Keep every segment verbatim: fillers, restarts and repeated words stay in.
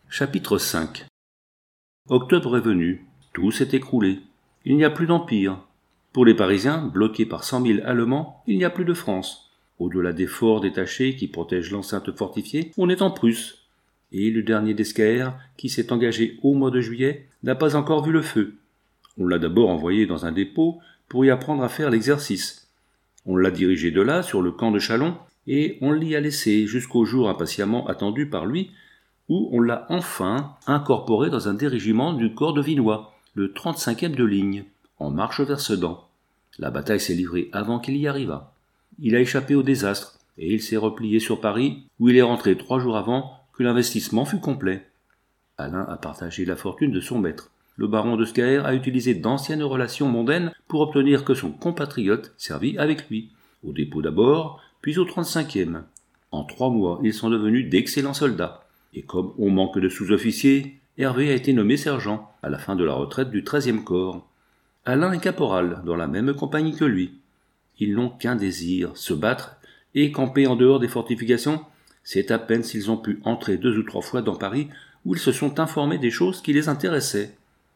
Chapitre cinq. Octobre est venu, tout s'est écroulé. Il n'y a plus d'empire. Pour les Parisiens, bloqués par cent mille Allemands, il n'y a plus de France. Au-delà des forts détachés qui protègent l'enceinte fortifiée, on est en Prusse. Et le dernier d'Esquerre, qui s'est engagé au mois de juillet, n'a pas encore vu le feu. On l'a d'abord envoyé dans un dépôt pour y apprendre à faire l'exercice. On l'a dirigé de là sur le camp de Châlons, et on l'y a laissé jusqu'au jour impatiemment attendu par lui, où on l'a enfin incorporé dans un des régiments du corps de Vinoy, le trente-cinquième de ligne, en marche vers Sedan. La bataille s'est livrée avant qu'il y arrivât. Il a échappé au désastre, et il s'est replié sur Paris, où il est rentré trois jours avant que l'investissement fût complet. Alain a partagé la fortune de son maître. Le baron de Scaër a utilisé d'anciennes relations mondaines pour obtenir que son compatriote servît avec lui, au dépôt d'abord, puis au trente-cinquième. En trois mois, ils sont devenus d'excellents soldats. Et comme on manque de sous-officiers, Hervé a été nommé sergent à la fin de la retraite du treizième corps. Alain est caporal dans la même compagnie que lui. Ils n'ont qu'un désir, se battre et camper en dehors des fortifications. C'est à peine s'ils ont pu entrer deux ou trois fois dans Paris où ils se sont informés des choses qui les intéressaient.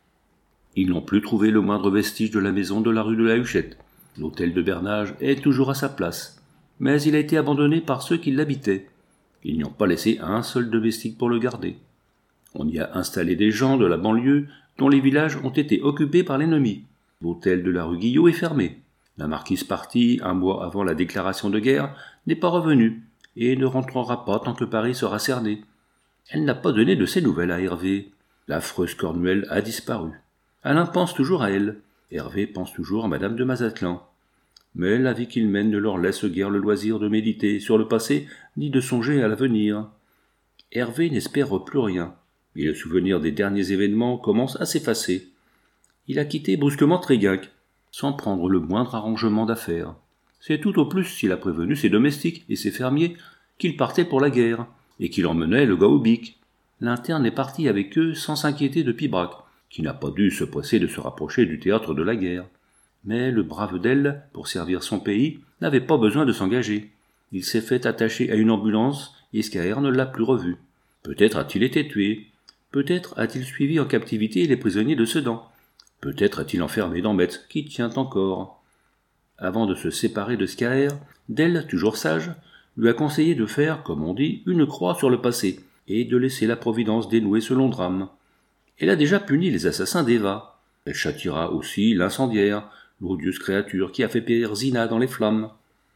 Ils n'ont plus trouvé le moindre vestige de la maison de la rue de la Huchette. L'hôtel de Bernage est toujours à sa place, mais il a été abandonné par ceux qui l'habitaient. Ils n'y ont pas laissé un seul domestique pour le garder. On y a installé des gens de la banlieue dont les villages ont été occupés par l'ennemi. L'hôtel de la rue Guillot est fermé. La marquise partie, un mois avant la déclaration de guerre, n'est pas revenue et ne rentrera pas tant que Paris sera cerné. Elle n'a pas donné de ses nouvelles à Hervé. L'affreuse Cornuelle a disparu. Alain pense toujours à elle. Hervé pense toujours à Madame de Mazatlan. Mais la vie qu'ils mènent ne leur laisse guère le loisir de méditer sur le passé, ni de songer à l'avenir. Hervé n'espère plus rien, et le souvenir des derniers événements commence à s'effacer. Il a quitté brusquement Tréguinck, sans prendre le moindre arrangement d'affaires. C'est tout au plus s'il a prévenu ses domestiques et ses fermiers qu'il partait pour la guerre, et qu'il emmenait le gars au bic. L'interne est parti avec eux sans s'inquiéter de Pibrac, qui n'a pas dû se presser de se rapprocher du théâtre de la guerre. Mais le brave d'elle, pour servir son pays, n'avait pas besoin de s'engager. Il s'est fait attacher à une ambulance et Scaër ne l'a plus revu. Peut-être a-t-il été tué. Peut-être a-t-il suivi en captivité les prisonniers de Sedan. Peut-être a-t-il enfermé dans Metz, qui tient encore. Avant de se séparer de Scaër, Delle, toujours sage, lui a conseillé de faire, comme on dit, une croix sur le passé et de laisser la Providence dénouer ce long drame. Elle a déjà puni les assassins d'Eva. Elle châtiera aussi l'incendiaire, l'odieuse créature qui a fait périr Zina dans les flammes.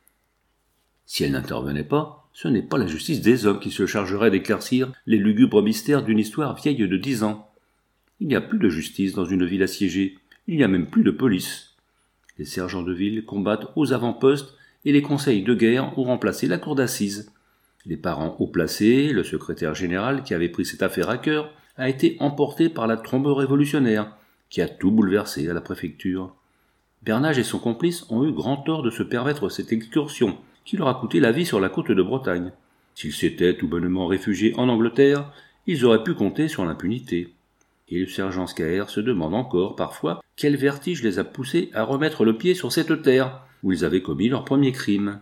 Si elle n'intervenait pas, ce n'est pas la justice des hommes qui se chargerait d'éclaircir les lugubres mystères d'une histoire vieille de dix ans. Il n'y a plus de justice dans une ville assiégée, il n'y a même plus de police. Les sergents de ville combattent aux avant-postes et les conseils de guerre ont remplacé la cour d'assises. Les parents haut placés, le secrétaire général qui avait pris cette affaire à cœur, a été emporté par la trombe révolutionnaire, qui a tout bouleversé à la préfecture. Bernage et son complice ont eu grand tort de se permettre cette excursion, qui leur a coûté la vie sur la côte de Bretagne. S'ils s'étaient tout bonnement réfugiés en Angleterre, ils auraient pu compter sur l'impunité. Et le sergent Scaër se demande encore, parfois, quel vertige les a poussés à remettre le pied sur cette terre, où ils avaient commis leur premier crime.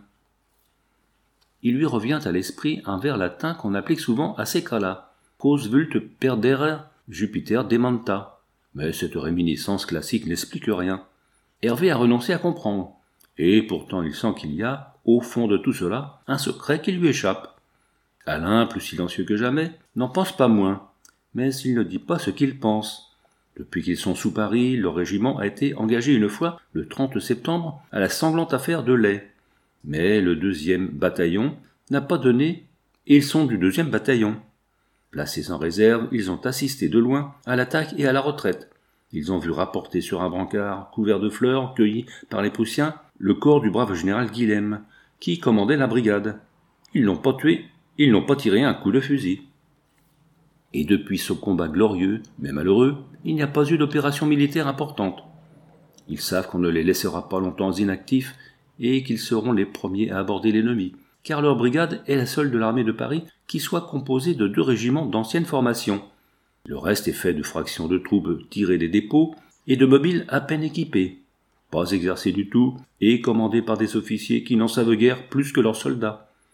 Il lui revient à l'esprit un vers latin qu'on applique souvent à ces cas-là, « Quos vult perdere Jupiter dementa ». Mais cette réminiscence classique n'explique rien. Hervé a renoncé à comprendre, et pourtant il sent qu'il y a, au fond de tout cela, un secret qui lui échappe. Alain, plus silencieux que jamais, n'en pense pas moins, mais il ne dit pas ce qu'il pense. Depuis qu'ils sont sous Paris, leur régiment a été engagé une fois, le trente septembre, à la sanglante affaire de Lay. Mais le deuxième bataillon n'a pas donné, et ils sont du deuxième bataillon. Placés en réserve, ils ont assisté de loin à l'attaque et à la retraite. Ils ont vu rapporter sur un brancard couvert de fleurs cueillies par les Prussiens le corps du brave général Guilhem, qui commandait la brigade. Ils l'ont pas tué, ils n'ont pas tiré un coup de fusil. Et depuis ce combat glorieux, mais malheureux, il n'y a pas eu d'opération militaire importante. Ils savent qu'on ne les laissera pas longtemps inactifs et qu'ils seront les premiers à aborder l'ennemi, car leur brigade est la seule de l'armée de Paris qui soit composée de deux régiments d'ancienne formation. Le reste est fait de fractions de troupes tirées des dépôts et de mobiles à peine équipés, pas exercés du tout et commandés par des officiers qui n'en savent guère plus que leurs soldats.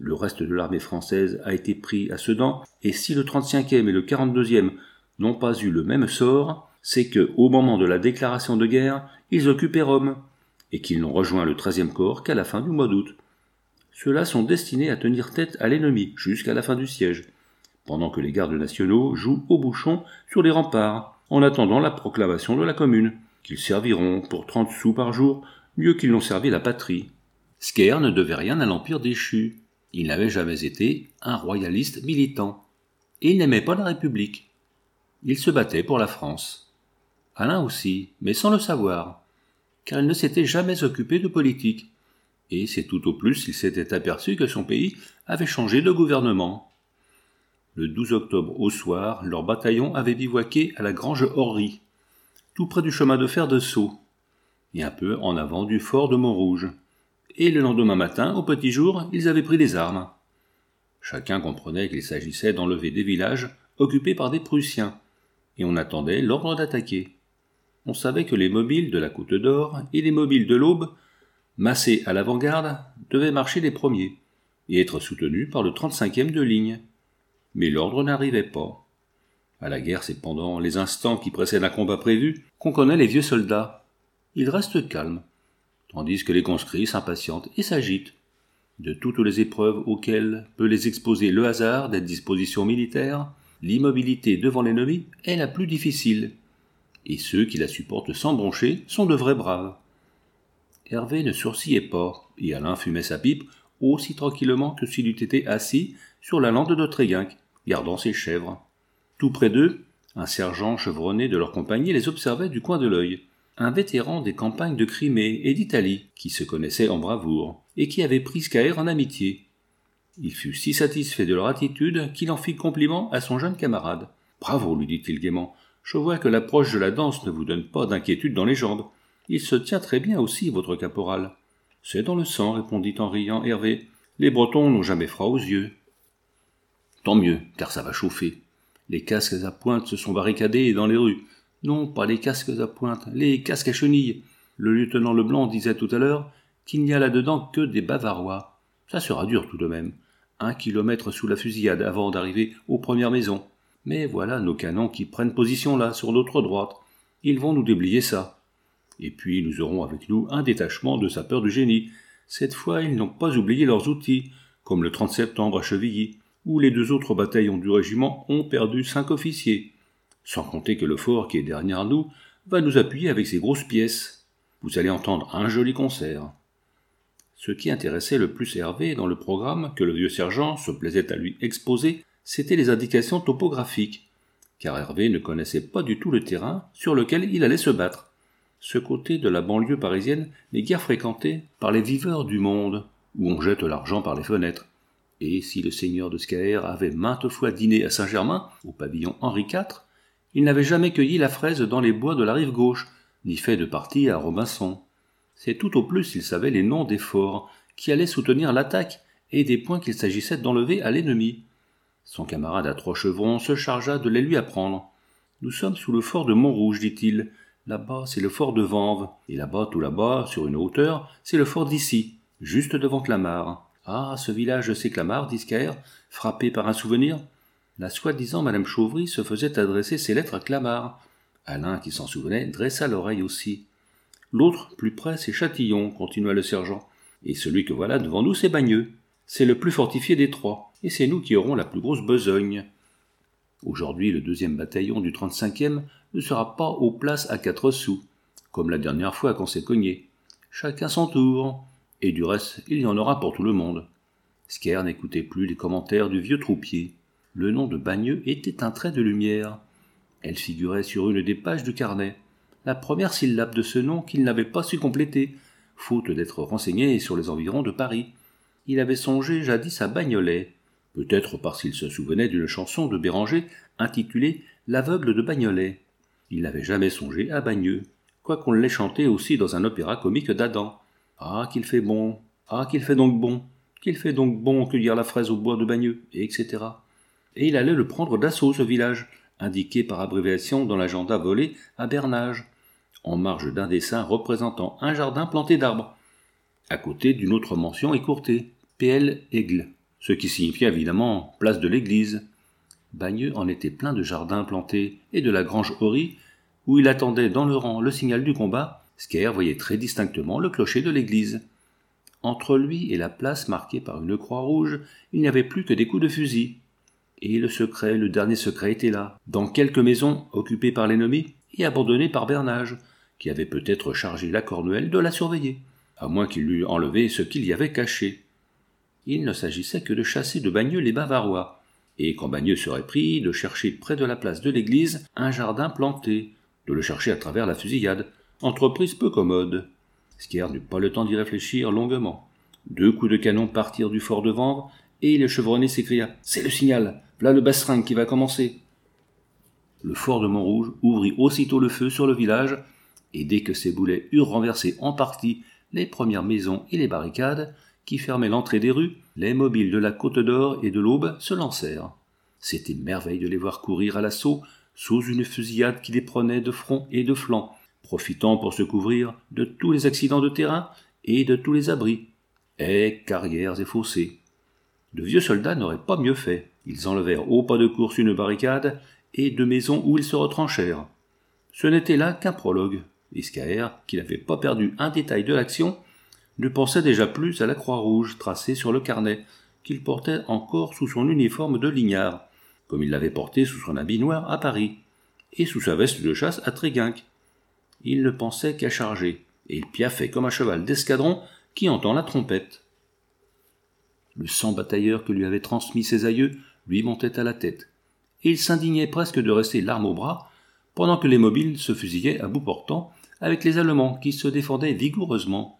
Le reste de l'armée française a été pris à Sedan, et si le trente-cinquième et le quarante-deuxième n'ont pas eu le même sort, c'est que, au moment de la déclaration de guerre, ils occupaient Rome, et qu'ils n'ont rejoint le treizième corps qu'à la fin du mois d'août. Ceux-là sont destinés à tenir tête à l'ennemi jusqu'à la fin du siège, pendant que les gardes nationaux jouent au bouchon sur les remparts, en attendant la proclamation de la Commune, qu'ils serviront pour trente sous par jour, mieux qu'ils n'ont servi la patrie. Scaër ne devait rien à l'Empire déchu. Il n'avait jamais été un royaliste militant, et il n'aimait pas la République. Il se battait pour la France. Alain aussi, mais sans le savoir, car il ne s'était jamais occupé de politique, et c'est tout au plus s'il s'était aperçu que son pays avait changé de gouvernement. Le douze octobre au soir, leur bataillon avait bivouaqué à la Grange Orry, tout près du chemin de fer de Sceaux, et un peu en avant du fort de Montrouge. Et le lendemain matin, au petit jour, ils avaient pris les armes. Chacun comprenait qu'il s'agissait d'enlever des villages occupés par des Prussiens, et on attendait l'ordre d'attaquer. On savait que les mobiles de la Côte d'Or et les mobiles de l'Aube, massés à l'avant-garde, devaient marcher les premiers, et être soutenus par le trente-cinquième de ligne. Mais l'ordre n'arrivait pas. À la guerre, c'est pendant les instants qui précèdent un combat prévu qu'on connaît les vieux soldats. Ils restent calmes, tandis que les conscrits s'impatientent et s'agitent. De toutes les épreuves auxquelles peut les exposer le hasard des dispositions militaires, l'immobilité devant l'ennemi est la plus difficile, et ceux qui la supportent sans broncher sont de vrais braves. Hervé ne sourcillait pas, et Alain fumait sa pipe aussi tranquillement que s'il eût été assis sur la lande de Tréguinck, gardant ses chèvres. Tout près d'eux, un sergent chevronné de leur compagnie les observait du coin de l'œil. Un vétéran des campagnes de Crimée et d'Italie, qui se connaissait en bravoure, et qui avait pris Scaër en amitié. Il fut si satisfait de leur attitude qu'il en fit compliment à son jeune camarade. « Bravo, lui dit-il gaiement, je vois que l'approche de la danse ne vous donne pas d'inquiétude dans les jambes. Il se tient très bien aussi, votre caporal. »« C'est dans le sang, répondit en riant Hervé. Les Bretons n'ont jamais froid aux yeux. »« Tant mieux, car ça va chauffer. Les casques à pointe se sont barricadés dans les rues. Non, pas les casques à pointe, les casques à chenilles. Le lieutenant Leblanc disait tout à l'heure qu'il n'y a là-dedans que des Bavarois. Ça sera dur tout de même. Un kilomètre sous la fusillade avant d'arriver aux premières maisons. Mais voilà nos canons qui prennent position là, sur notre droite. Ils vont nous déblayer ça. Et puis nous aurons avec nous un détachement de sapeurs du génie. Cette fois, ils n'ont pas oublié leurs outils, comme le trente septembre à Chevilly, où les deux autres bataillons du régiment ont perdu cinq officiers. Sans compter que le fort qui est derrière nous va nous appuyer avec ses grosses pièces. Vous allez entendre un joli concert. Ce qui intéressait le plus Hervé dans le programme que le vieux sergent se plaisait à lui exposer, c'étaient les indications topographiques, car Hervé ne connaissait pas du tout le terrain sur lequel il allait se battre. Ce côté de la banlieue parisienne n'est guère fréquenté par les viveurs du monde, où on jette l'argent par les fenêtres. Et si le seigneur de Scaër avait maintes fois dîné à Saint-Germain, au pavillon Henri quatre, il n'avait jamais cueilli la fraise dans les bois de la rive gauche, ni fait de partie à Robinson. C'est tout au plus s'il savait les noms des forts qui allaient soutenir l'attaque et des points qu'il s'agissait d'enlever à l'ennemi. Son camarade à trois chevrons se chargea de les lui apprendre. « Nous sommes sous le fort de Montrouge, dit-il. Là-bas, c'est le fort de Vanves, et là-bas, tout là-bas, sur une hauteur, c'est le fort d'Issy, juste devant Clamart. Ah, ce village, c'est Clamart, dit Scaër, frappé par un souvenir. La soi-disant Madame Chauvry se faisait adresser ses lettres à Clamart. Alain, qui s'en souvenait, dressa l'oreille aussi. L'autre, plus près, c'est Châtillon, continua le sergent. Et celui que voilà devant nous, c'est Bagneux. C'est le plus fortifié des trois, et c'est nous qui aurons la plus grosse besogne. Aujourd'hui, le deuxième bataillon du trente-cinquième ne sera pas aux places à quatre sous, comme la dernière fois qu'on s'est cogné. Chacun son tour, et du reste, il y en aura pour tout le monde. Scaër n'écoutait plus les commentaires du vieux troupier. Le nom de Bagneux était un trait de lumière. Elle figurait sur une des pages du carnet, la première syllabe de ce nom qu'il n'avait pas su compléter, faute d'être renseigné sur les environs de Paris. Il avait songé jadis à Bagnolet, peut-être parce qu'il se souvenait d'une chanson de Béranger intitulée « L'aveugle de Bagnolet ». Il n'avait jamais songé à Bagneux, quoiqu'on l'ait chanté aussi dans un opéra comique d'Adam. Ah, qu'il fait bon, ah, qu'il fait donc bon, qu'il fait donc bon cueillir la fraise au bois de Bagneux, et cetera. Et il allait le prendre d'assaut, ce village, indiqué par abréviation dans l'agenda volé à Bernage, en marge d'un dessin représentant un jardin planté d'arbres, à côté d'une autre mention écourtée, P L Aigle. ce qui signifiait évidemment place de l'église. Bagneux en était plein de jardins plantés et de la grange Horry, où il attendait dans le rang le signal du combat. Sker voyait très distinctement le clocher de l'église. Entre lui et la place marquée par une croix rouge, il n'y avait plus que des coups de fusil. Et le secret, le dernier secret était là, dans quelques maisons occupées par l'ennemi et abandonnées par Bernage, qui avait peut-être chargé la Cornouaille de la surveiller, à moins qu'il eût enlevé ce qu'il y avait caché. Il ne s'agissait que de chasser de Bagneux les Bavarois, et quand Bagneux serait pris, de chercher près de la place de l'église un jardin planté, de le chercher à travers la fusillade, entreprise peu commode. Sker n'eut pas le temps d'y réfléchir longuement. Deux coups de canon partirent du fort de Vanves, et le chevronné s'écria « C'est le signal, v'là le bastringue qui va commencer !» Le fort de Montrouge ouvrit aussitôt le feu sur le village, et dès que ses boulets eurent renversé en partie les premières maisons et les barricades qui fermaient l'entrée des rues, les mobiles de la Côte d'Or et de l'Aube se lancèrent. C'était merveille de les voir courir à l'assaut sous une fusillade qui les prenait de front et de flanc, profitant pour se couvrir de tous les accidents de terrain et de tous les abris, haies, carrières et fossés. De vieux soldats n'auraient pas mieux fait. Ils enlevèrent au pas de course une barricade et deux maisons où ils se retranchèrent. Ce n'était là qu'un prologue. Et Sker, qui n'avait pas perdu un détail de l'action, ne pensait déjà plus à la croix rouge tracée sur le carnet, qu'il portait encore sous son uniforme de lignard, comme il l'avait porté sous son habit noir à Paris, et sous sa veste de chasse à Tréguinque. Il ne pensait qu'à charger, et il piaffait comme un cheval d'escadron qui entend la trompette. Le sang batailleur que lui avaient transmis ses aïeux lui montait à la tête, et il s'indignait presque de rester l'arme au bras, pendant que les mobiles se fusillaient à bout portant avec les Allemands qui se défendaient vigoureusement.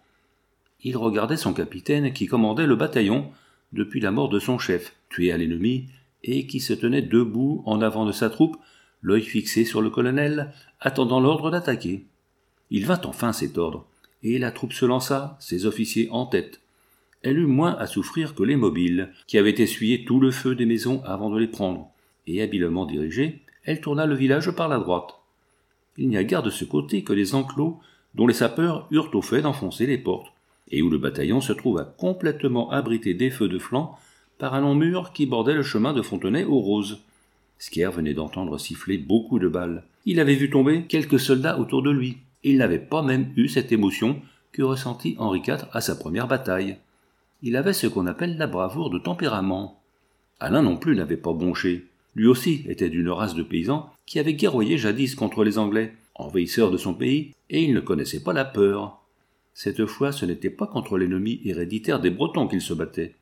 Il regardait son capitaine qui commandait le bataillon depuis la mort de son chef, tué à l'ennemi, et qui se tenait debout en avant de sa troupe, l'œil fixé sur le colonel, attendant l'ordre d'attaquer. Il vint enfin cet ordre, et la troupe se lança, ses officiers en tête. Elle eut moins à souffrir que les mobiles, qui avaient essuyé tout le feu des maisons avant de les prendre, et habilement dirigée, elle tourna le village par la droite. Il n'y a guère de ce côté que les enclos dont les sapeurs eurent au fait d'enfoncer les portes, et où le bataillon se trouva complètement abrité des feux de flanc par un long mur qui bordait le chemin de Fontenay aux Roses. Sker venait d'entendre siffler beaucoup de balles. Il avait vu tomber quelques soldats autour de lui, et il n'avait pas même eu cette émotion que ressentit Henri quatre à sa première bataille. Il avait ce qu'on appelle la bravoure de tempérament. Alain non plus n'avait pas bronché. Lui aussi était d'une race de paysans qui avaient guerroyé jadis contre les Anglais, envahisseurs de son pays, et il ne connaissait pas la peur. Cette fois, ce n'était pas contre l'ennemi héréditaire des Bretons qu'il se battait.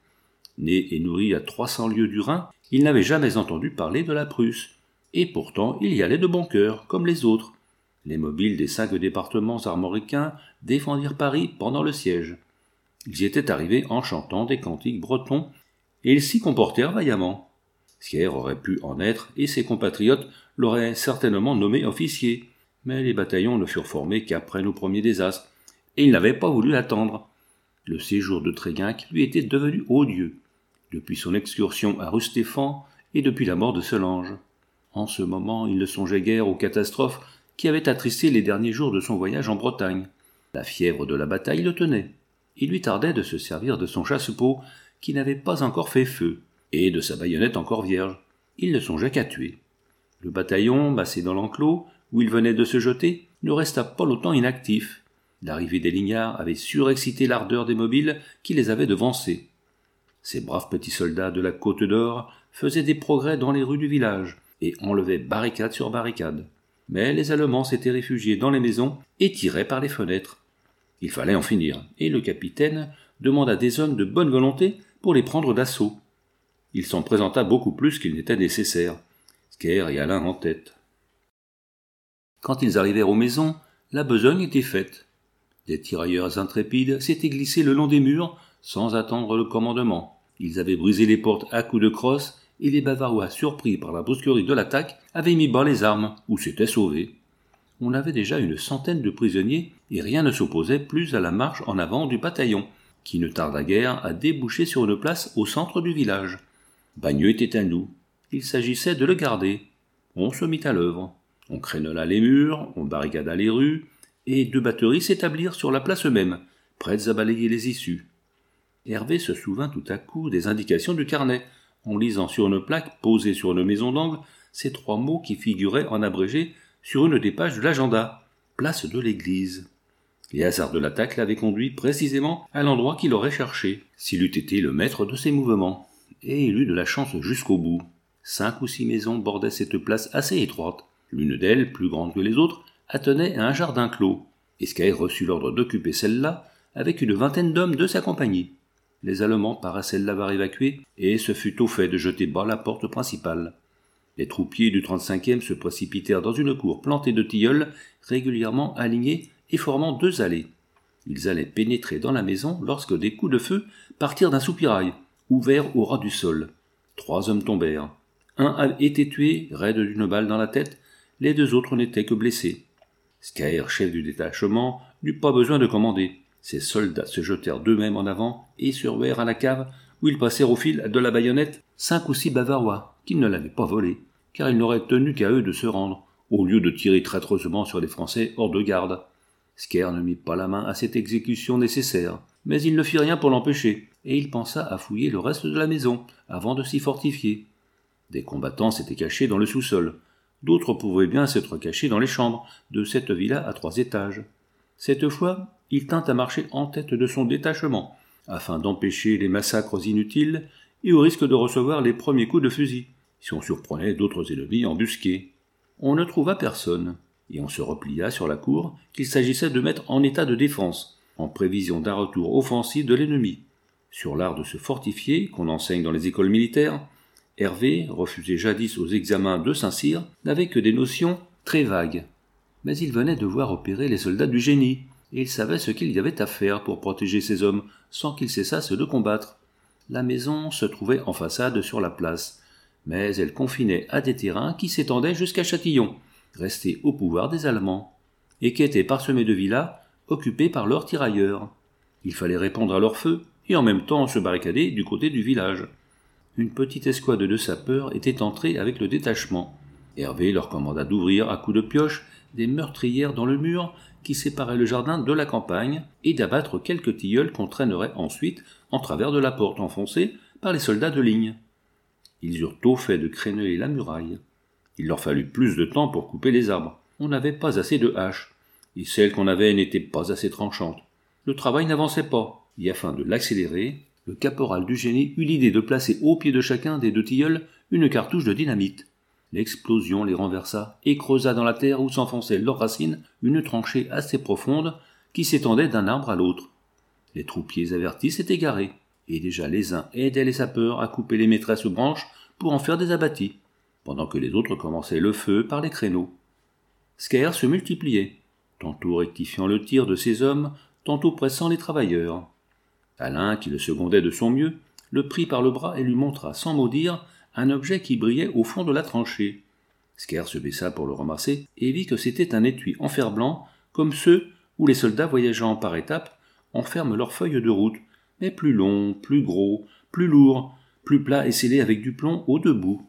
Né et nourri à trois cents lieues du Rhin, il n'avait jamais entendu parler de la Prusse. Et pourtant, il y allait de bon cœur, comme les autres. Les mobiles des cinq départements armoricains défendirent Paris pendant le siège. Ils y étaient arrivés en chantant des cantiques bretons, et ils s'y comportèrent vaillamment. Sker aurait pu en être, et ses compatriotes l'auraient certainement nommé officier, mais les bataillons ne furent formés qu'après nos premiers désastres, et il n'avait pas voulu attendre. Le séjour de Tréguinque lui était devenu odieux, depuis son excursion à Rustéphan et depuis la mort de Selange. En ce moment, il ne songeait guère aux catastrophes qui avaient attristé les derniers jours de son voyage en Bretagne. La fièvre de la bataille le tenait. Il lui tardait de se servir de son chasse-peau qui n'avait pas encore fait feu, et de sa baïonnette encore vierge. Il ne songeait qu'à tuer. Le bataillon, massé dans l'enclos, où il venait de se jeter, ne resta pas longtemps inactif. L'arrivée des lignards avait surexcité l'ardeur des mobiles qui les avaient devancés. Ces braves petits soldats de la Côte d'Or faisaient des progrès dans les rues du village et enlevaient barricade sur barricade. Mais les Allemands s'étaient réfugiés dans les maisons et tiraient par les fenêtres. Il fallait en finir, et le capitaine demanda des hommes de bonne volonté pour les prendre d'assaut. Il s'en présenta beaucoup plus qu'il n'était nécessaire, Sker et Alain en tête. Quand ils arrivèrent aux maisons, la besogne était faite. Des tirailleurs intrépides s'étaient glissés le long des murs sans attendre le commandement. Ils avaient brisé les portes à coups de crosse et les Bavarois, surpris par la brusquerie de l'attaque, avaient mis bas les armes ou s'étaient sauvés. On avait déjà une centaine de prisonniers et rien ne s'opposait plus à la marche en avant du bataillon, qui ne tarda guère à déboucher sur une place au centre du village. Bagneux était à nous. Il s'agissait de le garder. On se mit à l'œuvre. On crénela les murs, on barricada les rues, et deux batteries s'établirent sur la place même, prêtes à balayer les issues. Hervé se souvint tout à coup des indications du carnet, en lisant sur une plaque posée sur une maison d'angle ces trois mots qui figuraient en abrégé sur une des pages de l'agenda, place de l'église. Les hasards de l'attaque l'avaient conduit précisément à l'endroit qu'il aurait cherché, s'il eût été le maître de ses mouvements. Et il eut de la chance jusqu'au bout. Cinq ou six maisons bordaient cette place assez étroite. L'une d'elles, plus grande que les autres, attenait à un jardin clos. Escaër reçut l'ordre d'occuper celle-là avec une vingtaine d'hommes de sa compagnie. Les Allemands paraissaient l'avoir évacuée, et ce fut au fait de jeter bas la porte principale. Les troupiers du trente-cinquième se précipitèrent dans une cour plantée de tilleuls, régulièrement alignés et formant deux allées. Ils allaient pénétrer dans la maison lorsque des coups de feu partirent d'un soupirail, ouvert au ras du sol. Trois hommes tombèrent. Un a été tué, raide d'une balle dans la tête, les deux autres n'étaient que blessés. Escaër, chef du détachement, n'eut pas besoin de commander. Ses soldats se jetèrent d'eux-mêmes en avant et se ruèrent à la cave où ils passèrent au fil de la baïonnette cinq ou six Bavarois qui ne l'avaient pas volé, car il n'aurait tenu qu'à eux de se rendre, au lieu de tirer traîtreusement sur les Français hors de garde. Escaër ne mit pas la main à cette exécution nécessaire, mais il ne fit rien pour l'empêcher, et il pensa à fouiller le reste de la maison avant de s'y fortifier. Des combattants s'étaient cachés dans le sous-sol. D'autres pouvaient bien s'être cachés dans les chambres de cette villa à trois étages. Cette fois, il tint à marcher en tête de son détachement, afin d'empêcher les massacres inutiles et au risque de recevoir les premiers coups de fusil, si on surprenait d'autres ennemis embusqués. On ne trouva personne, et on se replia sur la cour qu'il s'agissait de mettre en état de défense, en prévision d'un retour offensif de l'ennemi. Sur l'art de se fortifier, qu'on enseigne dans les écoles militaires, Hervé, refusé jadis aux examens de Saint-Cyr, n'avait que des notions très vagues. Mais il venait de voir opérer les soldats du génie, et il savait ce qu'il y avait à faire pour protéger ses hommes, sans qu'ils cessassent de combattre. La maison se trouvait en façade sur la place, mais elle confinait à des terrains qui s'étendaient jusqu'à Châtillon, restés au pouvoir des Allemands, et qui étaient parsemés de villas occupées par leurs tirailleurs. Il fallait répondre à leur feu, et en même temps se barricader du côté du village. Une petite escouade de sapeurs était entrée avec le détachement. Hervé leur commanda d'ouvrir à coups de pioche des meurtrières dans le mur qui séparait le jardin de la campagne et d'abattre quelques tilleuls qu'on traînerait ensuite en travers de la porte enfoncée par les soldats de ligne. Ils eurent tôt fait de créneler la muraille. Il leur fallut plus de temps pour couper les arbres. On n'avait pas assez de haches, et celles qu'on avait n'étaient pas assez tranchantes. Le travail n'avançait pas, et afin de l'accélérer, le caporal du génie eut l'idée de placer au pied de chacun des deux tilleuls une cartouche de dynamite. L'explosion les renversa et creusa dans la terre où s'enfonçait leurs racines une tranchée assez profonde qui s'étendait d'un arbre à l'autre. Les troupiers avertis s'étaient garés, et déjà les uns aidaient les sapeurs à couper les maîtresses branches pour en faire des abattis, pendant que les autres commençaient le feu par les créneaux. Escaër se multipliait, tantôt rectifiant le tir de ses hommes, tantôt pressant les travailleurs. Alain, qui le secondait de son mieux, le prit par le bras et lui montra sans mot dire un objet qui brillait au fond de la tranchée. Escaër se baissa pour le ramasser et vit que c'était un étui en fer-blanc, comme ceux où les soldats voyageant par étapes enferment leurs feuilles de route, mais plus long, plus gros, plus lourd, plus plat et scellé avec du plomb aux deux bouts.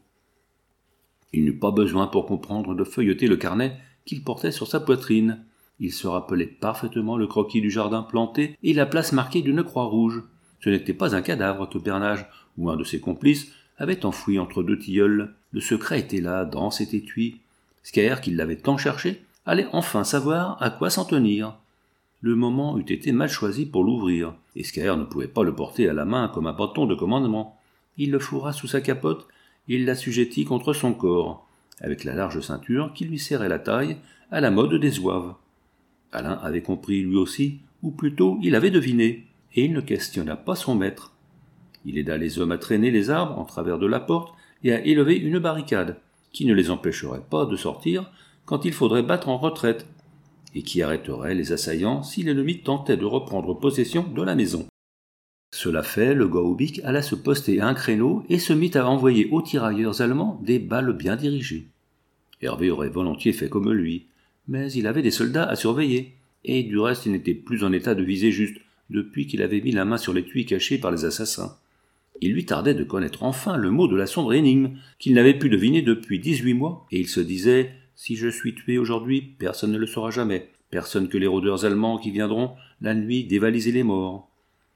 Il n'eut pas besoin pour comprendre de feuilleter le carnet qu'il portait sur sa poitrine. Il se rappelait parfaitement le croquis du jardin planté et la place marquée d'une croix rouge. Ce n'était pas un cadavre que Bernage ou un de ses complices avait enfoui entre deux tilleuls. Le secret était là, dans cet étui. Escaër, qui l'avait tant cherché, allait enfin savoir à quoi s'en tenir. Le moment eût été mal choisi pour l'ouvrir. Escaër ne pouvait pas le porter à la main comme un bâton de commandement. Il le fourra sous sa capote et il l'assujettit contre son corps, avec la large ceinture qui lui serrait la taille à la mode des zouaves. Alain avait compris lui aussi, ou plutôt il avait deviné, et il ne questionna pas son maître. Il aida les hommes à traîner les arbres en travers de la porte et à élever une barricade, qui ne les empêcherait pas de sortir quand il faudrait battre en retraite, et qui arrêterait les assaillants si l'ennemi tentait de reprendre possession de la maison. Cela fait, le Gaubic alla se poster à un créneau et se mit à envoyer aux tirailleurs allemands des balles bien dirigées. Hervé aurait volontiers fait comme lui, mais il avait des soldats à surveiller, et du reste il n'était plus en état de viser juste, depuis qu'il avait mis la main sur l'étui caché par les assassins. Il lui tardait de connaître enfin le mot de la sombre énigme, qu'il n'avait pu deviner depuis dix-huit mois, et il se disait « Si je suis tué aujourd'hui, personne ne le saura jamais, personne que les rôdeurs allemands qui viendront, la nuit, dévaliser les morts. »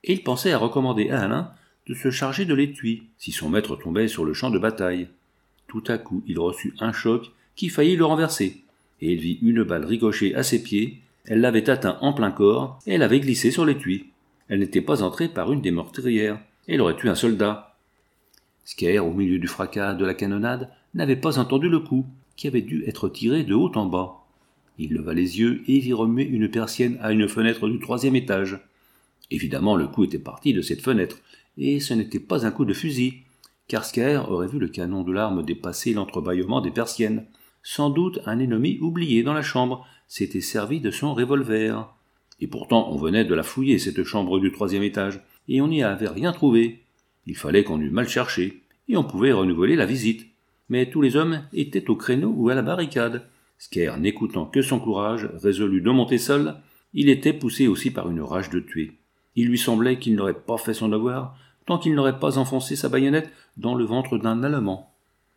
et il pensait à recommander à Alain de se charger de l'étui, si son maître tombait sur le champ de bataille. Tout à coup, il reçut un choc qui faillit le renverser, et il vit une balle ricocher à ses pieds. Elle l'avait atteint en plein corps, et elle avait glissé sur l'étui. Elle n'était pas entrée par une des meurtrières, et elle aurait tué un soldat. Sker, au milieu du fracas de la canonnade, n'avait pas entendu le coup, qui avait dû être tiré de haut en bas. Il leva les yeux et vit remuer une persienne à une fenêtre du troisième étage. Évidemment, le coup était parti de cette fenêtre, et ce n'était pas un coup de fusil, car Sker aurait vu le canon de l'arme dépasser l'entrebâillement des persiennes. Sans doute un ennemi oublié dans la chambre s'était servi de son revolver. Et pourtant on venait de la fouiller, cette chambre du troisième étage, et on n'y avait rien trouvé. Il fallait qu'on eût mal cherché, et on pouvait renouveler la visite. Mais tous les hommes étaient au créneau ou à la barricade. Sker, n'écoutant que son courage, résolu de monter seul, il était poussé aussi par une rage de tuer. Il lui semblait qu'il n'aurait pas fait son devoir, tant qu'il n'aurait pas enfoncé sa baïonnette dans le ventre d'un Allemand.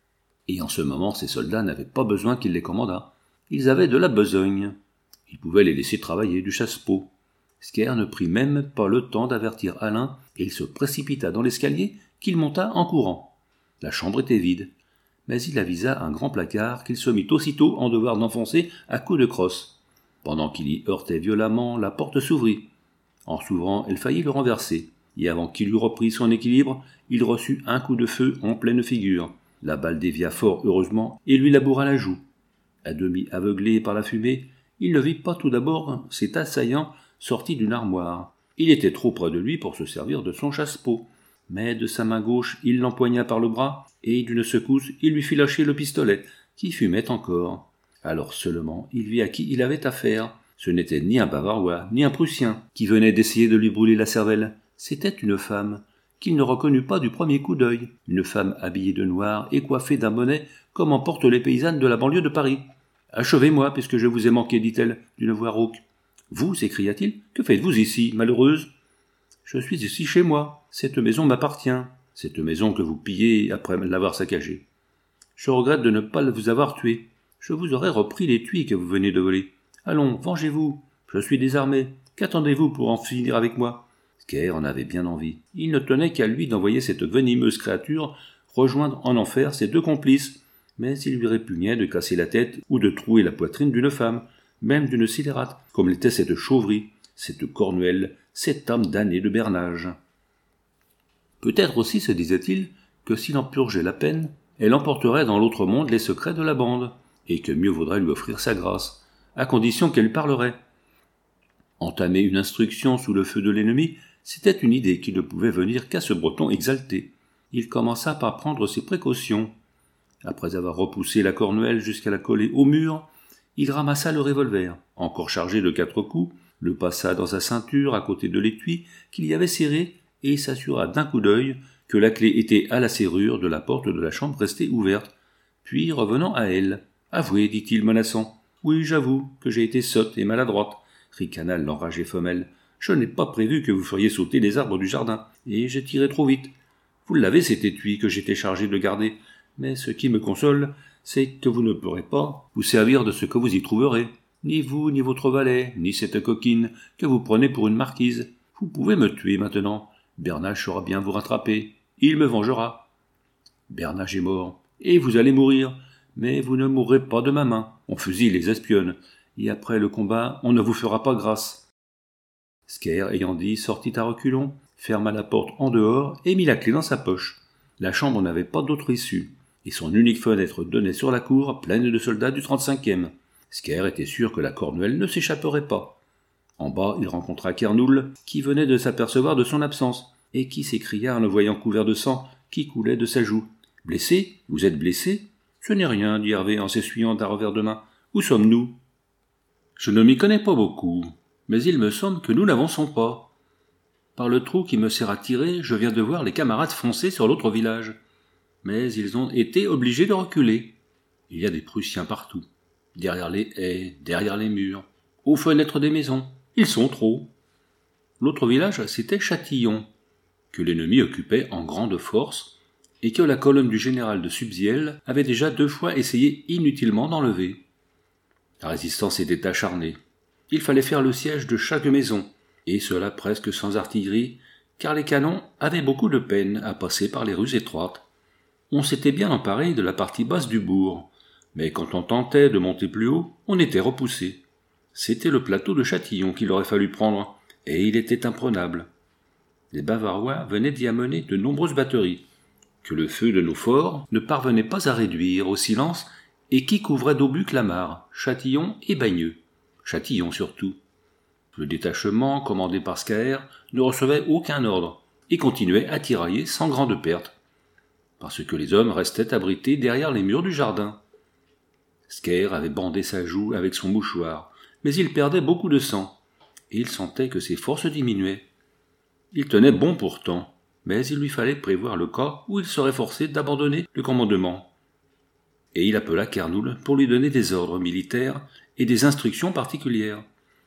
Et en ce moment, ces soldats n'avaient pas besoin qu'il les commandât. Ils avaient de la besogne. Il pouvait les laisser travailler du chasse-peau. Sker ne prit même pas le temps d'avertir Alain, et il se précipita dans l'escalier qu'il monta en courant. La chambre était vide, mais il avisa un grand placard qu'il se mit aussitôt en devoir d'enfoncer à coups de crosse. Pendant qu'il y heurtait violemment, la porte s'ouvrit. En s'ouvrant, elle faillit le renverser, et avant qu'il eût repris son équilibre, il reçut un coup de feu en pleine figure. La balle dévia fort heureusement et lui laboura la joue. À demi aveuglé par la fumée, il ne vit pas tout d'abord cet assaillant sorti d'une armoire. Il était trop près de lui pour se servir de son chasse-peau, mais de sa main gauche il l'empoigna par le bras, et d'une secousse il lui fit lâcher le pistolet, qui fumait encore. Alors seulement il vit à qui il avait affaire. Ce n'était ni un Bavarois, ni un Prussien, qui venait d'essayer de lui brûler la cervelle. C'était une femme, qu'il ne reconnut pas du premier coup d'œil, une femme habillée de noir et coiffée d'un bonnet comme en portent les paysannes de la banlieue de Paris. « Achevez-moi, puisque je vous ai manqué, dit-elle, d'une voix rauque. « Vous, s'écria-t-il, que faites-vous ici, malheureuse ?»« Je suis ici chez moi. Cette maison m'appartient. Cette maison que vous pillez après l'avoir saccagée. Je regrette de ne pas vous avoir tué. Je vous aurais repris l'étui que vous venez de voler. Allons, vengez-vous. Je suis désarmé. Qu'attendez-vous pour en finir avec moi ?» Sker en avait bien envie. Il ne tenait qu'à lui d'envoyer cette venimeuse créature rejoindre en enfer ses deux complices, mais il lui répugnait de casser la tête ou de trouer la poitrine d'une femme, même d'une scélérate, comme l'était cette chauverie, cette cornuelle, cette âme damnée de bernage. Peut-être aussi se disait-il que s'il en purgeait la peine, elle emporterait dans l'autre monde les secrets de la bande, et que mieux vaudrait lui offrir sa grâce, à condition qu'elle parlerait. Entamer une instruction sous le feu de l'ennemi, c'était une idée qui ne pouvait venir qu'à ce Breton exalté. Il commença par prendre ses précautions. Après avoir repoussé la cornuelle jusqu'à la coller au mur, il ramassa le revolver, encore chargé de quatre coups, le passa dans sa ceinture à côté de l'étui qu'il y avait serré et s'assura d'un coup d'œil que la clé était à la serrure de la porte de la chambre restée ouverte. Puis, revenant à elle, « Avouez, dit-il menaçant. « Oui, j'avoue que j'ai été sotte et maladroite, » ricana l'enragée femelle. « Je n'ai pas prévu que vous feriez sauter les arbres du jardin, et j'ai tiré trop vite. Vous l'avez cet étui que j'étais chargé de garder, mais ce qui me console, c'est que vous ne pourrez pas vous servir de ce que vous y trouverez. Ni vous, ni votre valet, ni cette coquine que vous prenez pour une marquise. Vous pouvez me tuer maintenant. Bernache saura bien vous rattraper. Il me vengera. Bernache est mort, et vous allez mourir, mais vous ne mourrez pas de ma main. On fusille les espionnes, et après le combat, on ne vous fera pas grâce. » Sker, ayant dit, sortit à reculons, ferma la porte en dehors et mit la clé dans sa poche. La chambre n'avait pas d'autre issue, et son unique fenêtre donnait sur la cour pleine de soldats du trente-cinquième. Sker était sûr que la cornuelle ne s'échapperait pas. En bas, il rencontra Kernoul, qui venait de s'apercevoir de son absence, et qui s'écria en le voyant couvert de sang qui coulait de sa joue. « Blessé ? Vous êtes blessé ? » ?»« Ce n'est rien, dit Hervé en s'essuyant d'un revers de main. Où sommes-nous ? » ?»« Je ne m'y connais pas beaucoup, mais il me semble que nous n'avançons pas. Par le trou qui me sert à tirer, je viens de voir les camarades foncer sur l'autre village. Mais ils ont été obligés de reculer. Il y a des Prussiens partout, derrière les haies, derrière les murs, aux fenêtres des maisons. Ils sont trop. » L'autre village, c'était Châtillon, que l'ennemi occupait en grande force, et que la colonne du général de Subziel avait déjà deux fois essayé inutilement d'enlever. La résistance était acharnée. Il fallait faire le siège de chaque maison, et cela presque sans artillerie, car les canons avaient beaucoup de peine à passer par les rues étroites. On s'était bien emparé de la partie basse du bourg, mais quand on tentait de monter plus haut, on était repoussé. C'était le plateau de Châtillon qu'il aurait fallu prendre, et il était imprenable. Les Bavarois venaient d'y amener de nombreuses batteries, que le feu de nos forts ne parvenait pas à réduire au silence et qui couvraient d'obus Clamart, Châtillon et Bagneux. Châtillon surtout. Le détachement, commandé par Scaër, ne recevait aucun ordre et continuait à tirailler sans grande perte, parce que les hommes restaient abrités derrière les murs du jardin. Scaër avait bandé sa joue avec son mouchoir, mais il perdait beaucoup de sang, et il sentait que ses forces diminuaient. Il tenait bon pourtant, mais il lui fallait prévoir le cas où il serait forcé d'abandonner le commandement. Et il appela Carnoul pour lui donner des ordres militaires et des instructions particulières.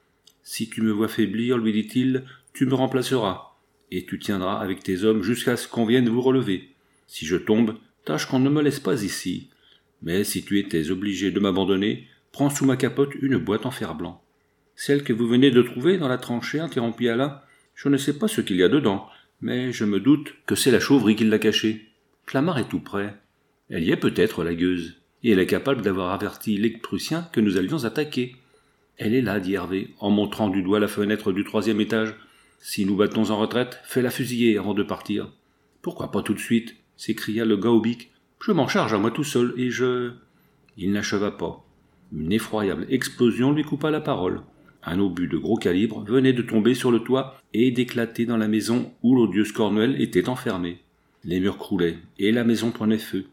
« Si tu me vois faiblir, lui dit-il, tu me remplaceras, et tu tiendras avec tes hommes jusqu'à ce qu'on vienne vous relever. Si je tombe, tâche qu'on ne me laisse pas ici. Mais si tu étais obligé de m'abandonner, prends sous ma capote une boîte en fer-blanc. Celle que vous venez de trouver dans la tranchée, interrompit Alain, je ne sais pas ce qu'il y a dedans, mais je me doute que c'est la chauverie qui l'a cachée. Clamart est tout près. Elle y est peut-être, la gueuse, et elle est capable d'avoir averti les Prussiens que nous allions attaquer. Elle est là, dit Hervé, en montrant du doigt la fenêtre du troisième étage. Si nous battons en retraite, fais-la fusiller avant de partir. Pourquoi pas tout de suite, s'écria le Gaubic. Je m'en charge à moi tout seul, et je... Il n'acheva pas. Une effroyable explosion lui coupa la parole. Un obus de gros calibre venait de tomber sur le toit et d'éclater dans la maison où l'odieuse Cornouel était enfermée. Les murs croulaient, et la maison prenait feu.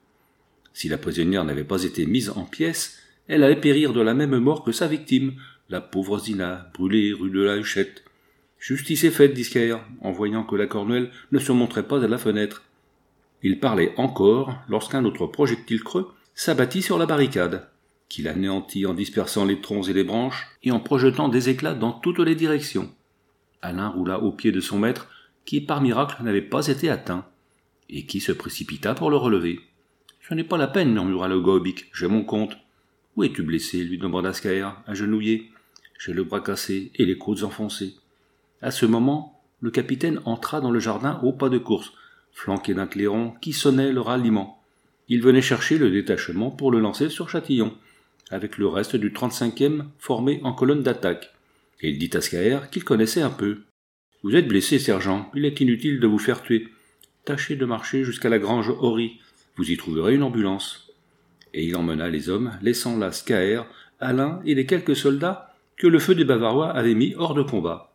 Si la prisonnière n'avait pas été mise en pièces, elle allait périr de la même mort que sa victime, la pauvre Zina, brûlée rue de la Huchette. Justice est faite, dit Scaër, en voyant que la Cornouel ne se montrait pas à la fenêtre. Il parlait encore lorsqu'un autre projectile creux s'abattit sur la barricade, qu'il anéantit en dispersant les troncs et les branches et en projetant des éclats dans toutes les directions. Alain roula au pied de son maître, qui par miracle n'avait pas été atteint, et qui se précipita pour le relever. « Ce n'est pas la peine, murmura le Gaubic, j'ai mon compte. »« Où es-tu blessé ?» lui demanda Scaër, agenouillé. « J'ai le bras cassé et les côtes enfoncées. » À ce moment, le capitaine entra dans le jardin au pas de course, flanqué d'un clairon qui sonnait le ralliement. Il venait chercher le détachement pour le lancer sur Châtillon, avec le reste du trente-cinquième formé en colonne d'attaque, et il dit à Scaër qu'il connaissait un peu. « Vous êtes blessé, sergent, il est inutile de vous faire tuer. Tâchez de marcher jusqu'à la grange Horry, vous y trouverez une ambulance. » Et il emmena les hommes, laissant là Scaër, Alain et les quelques soldats que le feu des Bavarois avait mis hors de combat.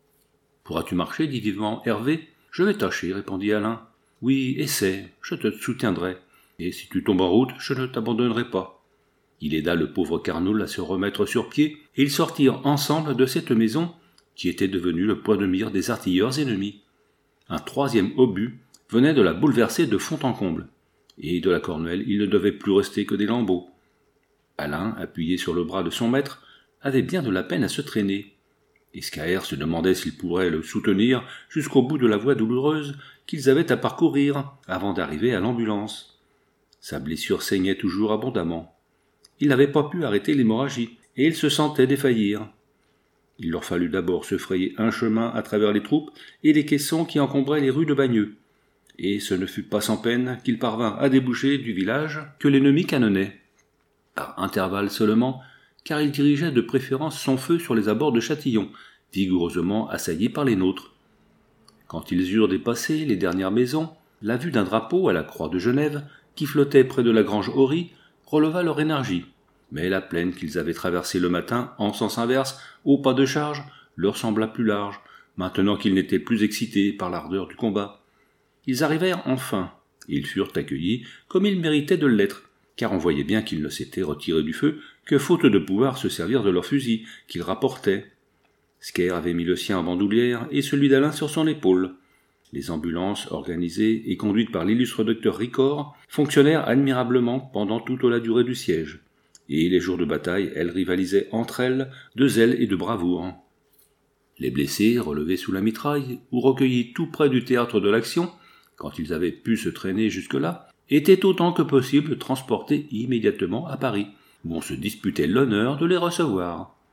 « Pourras-tu marcher » dit vivement Hervé. « Je vais tâcher, répondit Alain. « Oui, essaie, je te soutiendrai, et si tu tombes en route, je ne t'abandonnerai pas. » Il aida le pauvre Carnoul à se remettre sur pied, et ils sortirent ensemble de cette maison qui était devenue le point de mire des artilleurs ennemis. Un troisième obus venait de la bouleverser de fond en comble, et de la Cornouel il ne devait plus rester que des lambeaux. Alain, appuyé sur le bras de son maître, avait bien de la peine à se traîner, et Scaër se demandait s'il pourrait le soutenir jusqu'au bout de la voie douloureuse qu'ils avaient à parcourir avant d'arriver à l'ambulance. Sa blessure saignait toujours abondamment. Il n'avait pas pu arrêter l'hémorragie, et il se sentait défaillir. Il leur fallut d'abord se frayer un chemin à travers les troupes et les caissons qui encombraient les rues de Bagneux, et ce ne fut pas sans peine qu'il parvint à déboucher du village que l'ennemi canonnait. Par intervalles seulement, car il dirigeait de préférence son feu sur les abords de Châtillon, vigoureusement assaillis par les nôtres. Quand ils eurent dépassé les dernières maisons, la vue d'un drapeau à la croix de Genève, qui flottait près de la grange Horry, releva leur énergie, mais la plaine qu'ils avaient traversée le matin en sens inverse, au pas de charge, leur sembla plus large, maintenant qu'ils n'étaient plus excités par l'ardeur du combat. Ils arrivèrent enfin, ils furent accueillis comme ils méritaient de l'être, car on voyait bien qu'ils ne s'étaient retirés du feu que faute de pouvoir se servir de leurs fusils, qu'ils rapportaient. Scaër avait mis le sien en bandoulière et celui d'Alain sur son épaule. Les ambulances, organisées et conduites par l'illustre docteur Ricord, fonctionnèrent admirablement pendant toute la durée du siège, et les jours de bataille, elles rivalisaient entre elles de zèle et de bravoure. Les blessés, relevés sous la mitraille, ou recueillis tout près du théâtre de l'action, quand ils avaient pu se traîner jusque-là, étaient autant que possible transportés immédiatement à Paris, où on se disputait l'honneur de les recevoir.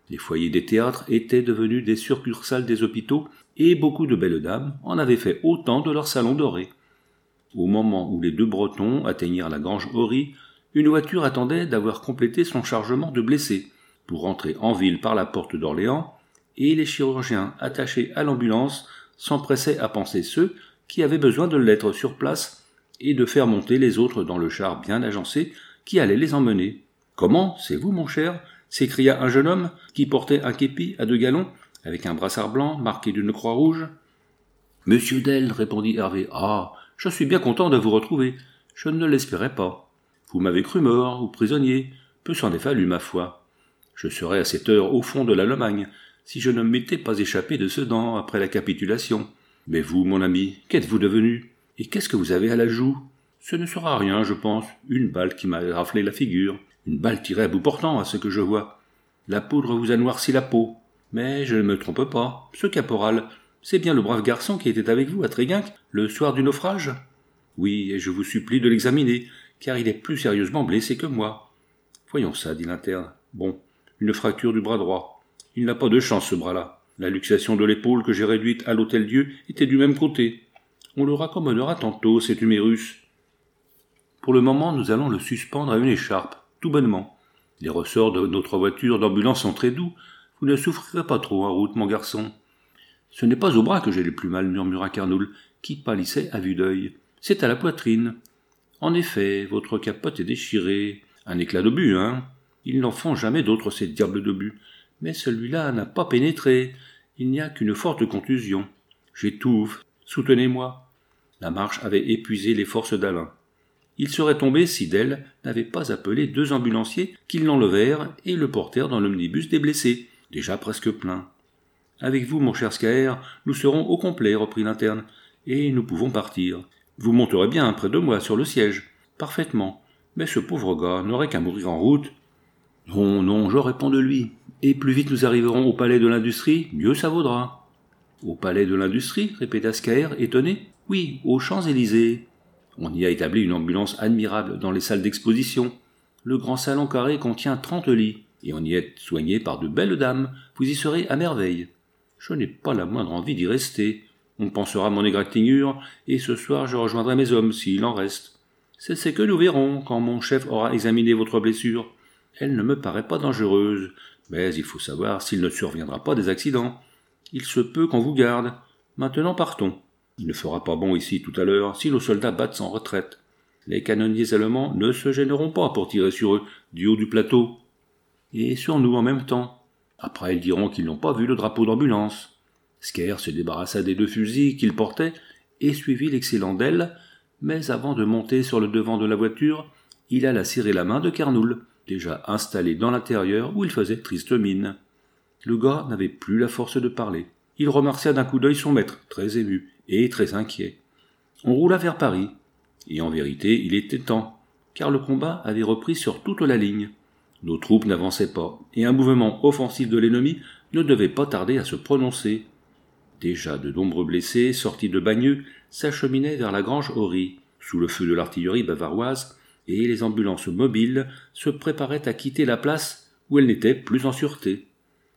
Les foyers des théâtres étaient devenus des succursales des hôpitaux et beaucoup de belles dames en avaient fait autant de leur salon doré. Au moment où les deux Bretons atteignirent la grange Ory, une voiture attendait d'avoir complété son chargement de blessés pour rentrer en ville par la porte d'Orléans, et les chirurgiens attachés à l'ambulance s'empressaient à panser ceux qui avaient besoin de l'être sur place et de faire monter les autres dans le char bien agencé qui allait les emmener. « Comment, c'est vous, mon cher ?» s'écria un jeune homme qui portait un képi à deux galons avec un brassard blanc marqué d'une croix rouge. « Monsieur Dell, répondit Hervé. « Ah, je suis bien content de vous retrouver. Je ne l'espérais pas. Vous m'avez cru mort ou prisonnier. Peu s'en est fallu, ma foi. Je serais à cette heure au fond de l'Allemagne, si je ne m'étais pas échappé de Sedan après la capitulation. Mais vous, mon ami, qu'êtes-vous devenu? Et qu'est-ce que vous avez à la joue? Ce ne sera rien, je pense. Une balle qui m'a raflé la figure. Une balle tirée à bout portant, à ce que je vois. La poudre vous a noirci la peau. Mais je ne me trompe pas. Ce caporal, c'est bien le brave garçon qui était avec vous à Tréguinck, le soir du naufrage? Oui, et je vous supplie de l'examiner, car il est plus sérieusement blessé que moi. Voyons ça, dit l'interne. Bon, une fracture du bras droit. Il n'a pas de chance, ce bras-là. La luxation de l'épaule que j'ai réduite à l'Hôtel-Dieu était du même côté. On le raccommodera tantôt, cet humérus. Pour le moment, nous allons le suspendre à une écharpe, tout bonnement. Les ressorts de notre voiture d'ambulance sont très doux. Vous ne souffrirez pas trop en route, mon garçon. Ce n'est pas au bras que j'ai le plus mal, murmura Carnoul, qui pâlissait à vue d'œil. C'est à la poitrine. En effet, votre capote est déchirée. Un éclat d'obus, hein? Ils n'en font jamais d'autres, ces diables d'obus. Mais celui-là n'a pas pénétré. Il n'y a qu'une forte contusion. J'étouffe. Soutenez-moi. La marche avait épuisé les forces d'Alain. Il serait tombé si Dell n'avait pas appelé deux ambulanciers qui l'enlevèrent et le portèrent dans l'omnibus des blessés, déjà presque plein. « Avec vous, mon cher Scaer, nous serons au complet, reprit l'interne, et nous pouvons partir. Vous monterez bien près de moi sur le siège. Parfaitement. Mais ce pauvre gars n'aurait qu'à mourir en route. Non, non, je réponds de lui. Et plus vite nous arriverons au palais de l'industrie, mieux ça vaudra. Au palais de l'industrie, répéta Scaer, étonné. Oui, aux Champs-Élysées. On y a établi une ambulance admirable dans les salles d'exposition. Le grand salon carré contient trente lits, et on y est soigné par de belles dames. Vous y serez à merveille. Je n'ai pas la moindre envie d'y rester. On pensera à mon égratignure, et ce soir je rejoindrai mes hommes, s'il en reste. C'est ce que nous verrons quand mon chef aura examiné votre blessure. Elle ne me paraît pas dangereuse, mais il faut savoir s'il ne surviendra pas des accidents. Il se peut qu'on vous garde. Maintenant partons. Il ne fera pas bon ici tout à l'heure si nos soldats battent sans retraite. Les canonniers allemands ne se gêneront pas pour tirer sur eux du haut du plateau. Et sur nous en même temps. Après, ils diront qu'ils n'ont pas vu le drapeau d'ambulance. Scaer se débarrassa des deux fusils qu'il portait et suivit l'excellent Dell, mais avant de monter sur le devant de la voiture, il alla serrer la main de Carnoul, déjà installé dans l'intérieur où il faisait triste mine. Le gars n'avait plus la force de parler. Il remercia d'un coup d'œil son maître, très ému et très inquiet. On roula vers Paris, et en vérité il était temps, car le combat avait repris sur toute la ligne. Nos troupes n'avançaient pas, et un mouvement offensif de l'ennemi ne devait pas tarder à se prononcer. Déjà de nombreux blessés, sortis de Bagneux, s'acheminaient vers la grange Ory, sous le feu de l'artillerie bavaroise, et les ambulances mobiles se préparaient à quitter la place où elles n'étaient plus en sûreté.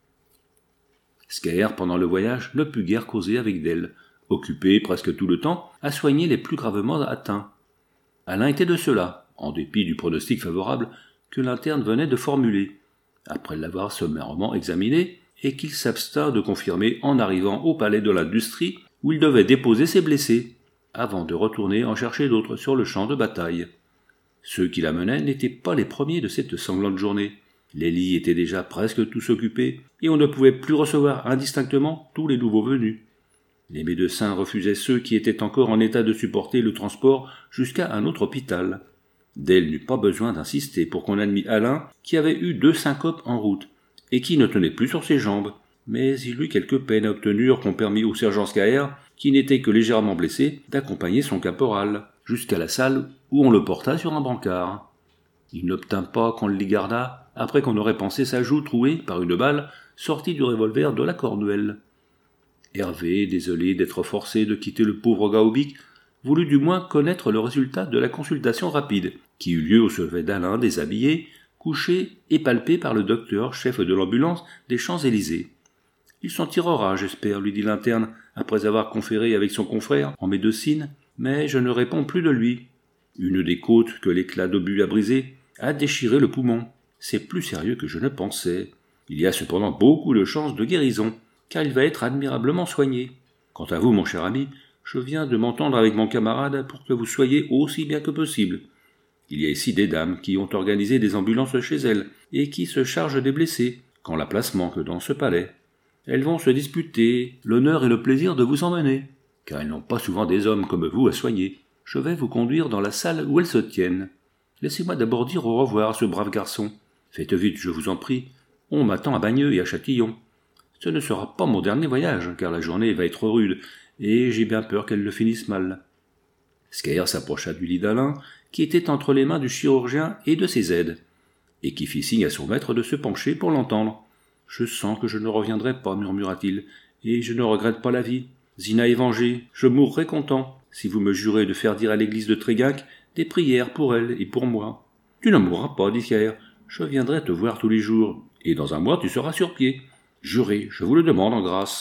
Scaer, pendant le voyage, ne put guère causer avec Dell, occupé presque tout le temps à soigner les plus gravement atteints. Alain était de ceux-là, en dépit du pronostic favorable que l'interne venait de formuler, après l'avoir sommairement examiné, et qu'il s'abstint de confirmer en arrivant au palais de l'industrie où il devait déposer ses blessés, avant de retourner en chercher d'autres sur le champ de bataille. Ceux qui l'amenaient n'étaient pas les premiers de cette sanglante journée. Les lits étaient déjà presque tous occupés, et on ne pouvait plus recevoir indistinctement tous les nouveaux venus. Les médecins refusaient ceux qui étaient encore en état de supporter le transport jusqu'à un autre hôpital. Dell n'eut pas besoin d'insister pour qu'on admît Alain, qui avait eu deux syncopes en route, et qui ne tenait plus sur ses jambes. Mais il eut quelques peines à obtenir qu'on permit au sergent Scaer, qui n'était que légèrement blessé, d'accompagner son caporal, jusqu'à la salle où on le porta sur un brancard. Il n'obtint pas qu'on l'y gardât, après qu'on aurait pensé sa joue trouée par une balle sortie du revolver de la Cornouelle. Hervé, désolé d'être forcé de quitter le pauvre Gaobic, voulut du moins connaître le résultat de la consultation rapide, qui eut lieu au chevet d'Alain déshabillé, couché et palpé par le docteur, chef de l'ambulance des Champs-Élysées. « Il s'en tirera, j'espère, lui dit l'interne, après avoir conféré avec son confrère en médecine, mais je ne réponds plus de lui. Une des côtes que l'éclat d'obus a brisée a déchiré le poumon. C'est plus sérieux que je ne pensais. Il y a cependant beaucoup de chances de guérison, car il va être admirablement soigné. Quant à vous, mon cher ami, je viens de m'entendre avec mon camarade pour que vous soyez aussi bien que possible. Il y a ici des dames qui ont organisé des ambulances chez elles et qui se chargent des blessés, quand la place manque dans ce palais. Elles vont se disputer l'honneur et le plaisir de vous emmener, car elles n'ont pas souvent des hommes comme vous à soigner. Je vais vous conduire dans la salle où elles se tiennent. Laissez-moi d'abord dire au revoir à ce brave garçon. Faites vite, je vous en prie. On m'attend à Bagneux et à Châtillon. Ce ne sera pas mon dernier voyage, car la journée va être rude, et j'ai bien peur qu'elle ne finisse mal. » Scaer s'approcha du lit d'Alain, qui était entre les mains du chirurgien et de ses aides, et qui fit signe à son maître de se pencher pour l'entendre. « Je sens que je ne reviendrai pas, murmura-t-il, et je ne regrette pas la vie. Zina est vengée, je mourrai content, si vous me jurez de faire dire à l'église de Tréguinck des prières pour elle et pour moi. »« Tu ne mourras pas, dit Scaer, je viendrai te voir tous les jours, et dans un mois tu seras sur pied. Jurez, je vous le demande en grâce. »«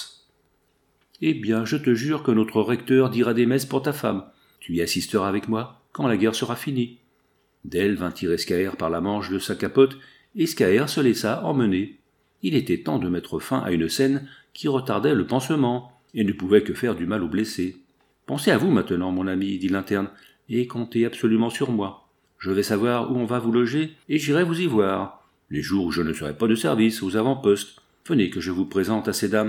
Eh bien, je te jure que notre recteur dira des messes pour ta femme. Tu y assisteras avec moi, quand la guerre sera finie. » Dell vint tirer Scaer par la manche de sa capote, et Scaer se laissa emmener. Il était temps de mettre fin à une scène qui retardait le pansement, et ne pouvait que faire du mal aux blessés. « Pensez à vous maintenant, mon ami, dit l'interne, et comptez absolument sur moi. Je vais savoir où on va vous loger, et j'irai vous y voir, les jours où je ne serai pas de service aux avant-postes. Venez que je vous présente à ces dames. »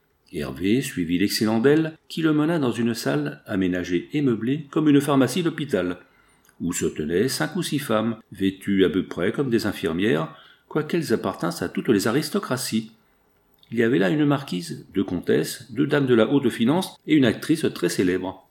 Hervé suivit l'excellent Dell, qui le mena dans une salle aménagée et meublée comme une pharmacie d'hôpital, où se tenaient cinq ou six femmes, vêtues à peu près comme des infirmières, quoiqu'elles appartinssent à toutes les aristocraties. Il y avait là une marquise, deux comtesses, deux dames de la haute finance et une actrice très célèbre.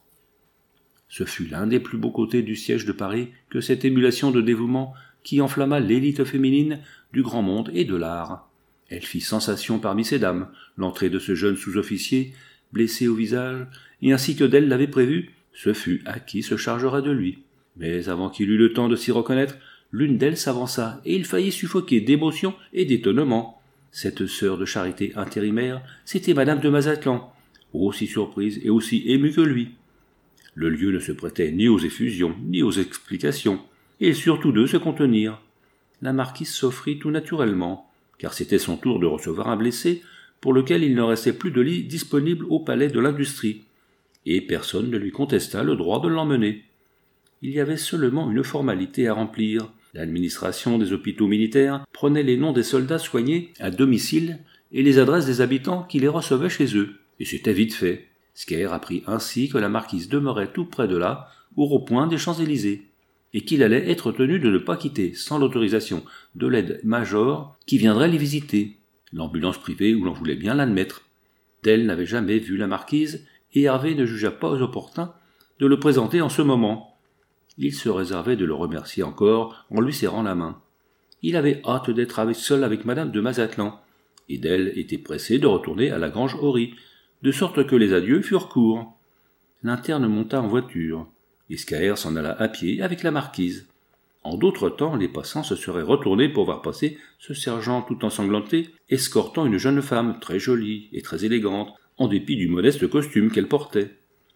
Ce fut l'un des plus beaux côtés du siège de Paris que cette émulation de dévouement qui enflamma l'élite féminine du grand monde et de l'art. Elle fit sensation parmi ces dames, l'entrée de ce jeune sous-officier, blessé au visage, et ainsi que Dell l'avait prévu, ce fut à qui se chargera de lui. Mais avant qu'il eût le temps de s'y reconnaître, l'une d'elles s'avança, et il faillit suffoquer d'émotion et d'étonnement. Cette sœur de charité intérimaire, c'était madame de Mazatlan, aussi surprise et aussi émue que lui. Le lieu ne se prêtait ni aux effusions, ni aux explications, et surtout de se contenir. La marquise s'offrit tout naturellement, car c'était son tour de recevoir un blessé pour lequel il ne restait plus de lit disponible au palais de l'industrie, et personne ne lui contesta le droit de l'emmener. Il y avait seulement une formalité à remplir. L'administration des hôpitaux militaires prenait les noms des soldats soignés à domicile et les adresses des habitants qui les recevaient chez eux, et c'était vite fait. Scaer apprit ainsi que la marquise demeurait tout près de là, au rond-point des Champs-Élysées, et qu'il allait être tenu de ne pas quitter sans l'autorisation de l'aide-major qui viendrait les visiter, l'ambulance privée où l'on voulait bien l'admettre. Dell n'avait jamais vu la marquise, et Hervé ne jugea pas opportun de le présenter en ce moment. Il se réservait de le remercier encore en lui serrant la main. Il avait hâte d'être avec, seul avec madame de Mazatlan, et Dell était pressé de retourner à la grange Horry, de sorte que les adieux furent courts. L'interne monta en voiture, et Scaer s'en alla à pied avec la marquise. En d'autres temps, les passants se seraient retournés pour voir passer ce sergent tout ensanglanté, escortant une jeune femme très jolie et très élégante, en dépit du modeste costume qu'elle portait.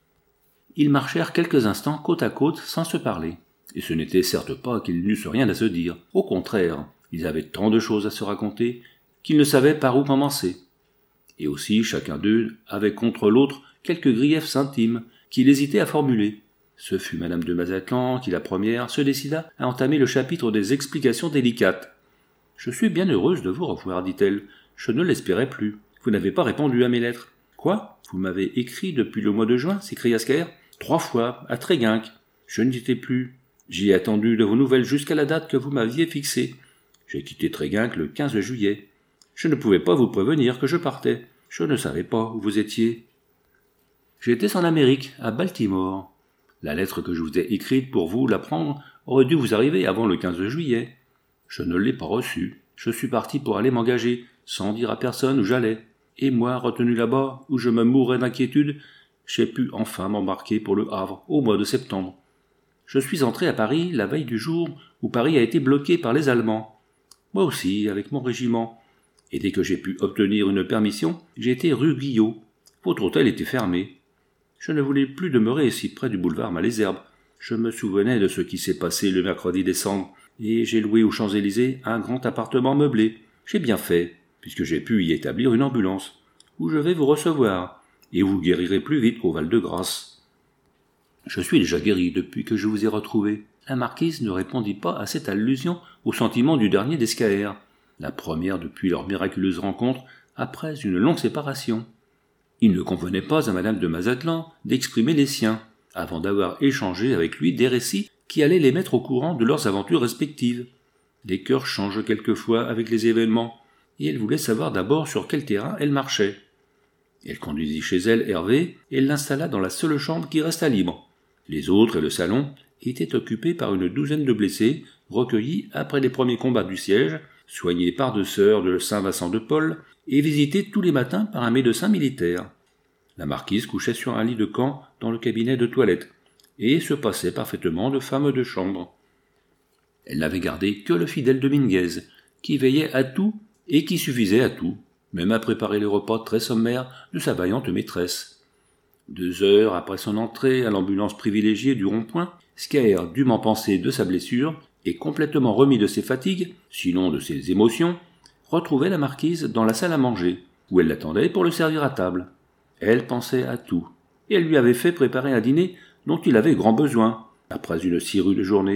Ils marchèrent quelques instants côte à côte sans se parler, et ce n'était certes pas qu'ils n'eussent rien à se dire. Au contraire, ils avaient tant de choses à se raconter qu'ils ne savaient par où commencer. Et aussi chacun d'eux avait contre l'autre quelques griefs intimes qu'il hésitait à formuler. Ce fut madame de Mazatlan qui, la première, se décida à entamer le chapitre des explications délicates. « Je suis bien heureuse de vous revoir, dit-elle. Je ne l'espérais plus. Vous n'avez pas répondu à mes lettres. »« Quoi ? Vous m'avez écrit depuis le mois de juin » s'écria Scaer. « Trois fois, à Tréguinck. Je n'y étais plus. J'y ai attendu de vos nouvelles jusqu'à la date que vous m'aviez fixée. J'ai quitté Tréguinck le quinze juillet. Je ne pouvais pas vous prévenir que je partais. Je ne savais pas où vous étiez. »« J'étais en Amérique, à Baltimore. La lettre que je vous ai écrite pour vous l'apprendre aurait dû vous arriver avant le quinze juillet. Je ne l'ai pas reçue. Je suis parti pour aller m'engager, sans dire à personne où j'allais. Et moi, retenu là-bas, où je me mourais d'inquiétude, j'ai pu enfin m'embarquer pour le Havre, au mois de septembre. Je suis entré à Paris la veille du jour où Paris a été bloqué par les Allemands. Moi aussi, avec mon régiment. Et dès que j'ai pu obtenir une permission, j'ai été rue Guillot. Votre hôtel était fermé. Je ne voulais plus demeurer si près du boulevard Malesherbes. Je me souvenais de ce qui s'est passé le mercredi décembre, et j'ai loué aux Champs-Élysées un grand appartement meublé. J'ai bien fait, puisque j'ai pu y établir une ambulance, où je vais vous recevoir, et vous guérirez plus vite qu'au Val-de-Grâce. Je suis déjà guéri depuis que je vous ai retrouvé. La marquise ne répondit pas à cette allusion au sentiment du dernier d'Escaër, la première depuis leur miraculeuse rencontre après une longue séparation. Il ne convenait pas à madame de Mazatlan d'exprimer les siens, avant d'avoir échangé avec lui des récits qui allaient les mettre au courant de leurs aventures respectives. Les cœurs changent quelquefois avec les événements, et elle voulait savoir d'abord sur quel terrain elle marchait. Elle conduisit chez elle Hervé et l'installa dans la seule chambre qui resta libre. Les autres et le salon étaient occupés par une douzaine de blessés, recueillis après les premiers combats du siège, soignés par deux sœurs de Saint-Vincent-de-Paul et visités tous les matins par un médecin militaire. La marquise couchait sur un lit de camp dans le cabinet de toilette, et se passait parfaitement de femme de chambre. Elle n'avait gardé que le fidèle Dominguez, qui veillait à tout et qui suffisait à tout, même à préparer les repas très sommaires de sa vaillante maîtresse. Deux heures après son entrée à l'ambulance privilégiée du rond-point, Scaër, dûment pensé de sa blessure et complètement remis de ses fatigues, sinon de ses émotions, retrouvait la marquise dans la salle à manger, où elle l'attendait pour le servir à table. Elle pensait à tout, et elle lui avait fait préparer un dîner dont il avait grand besoin, après une si rude journée.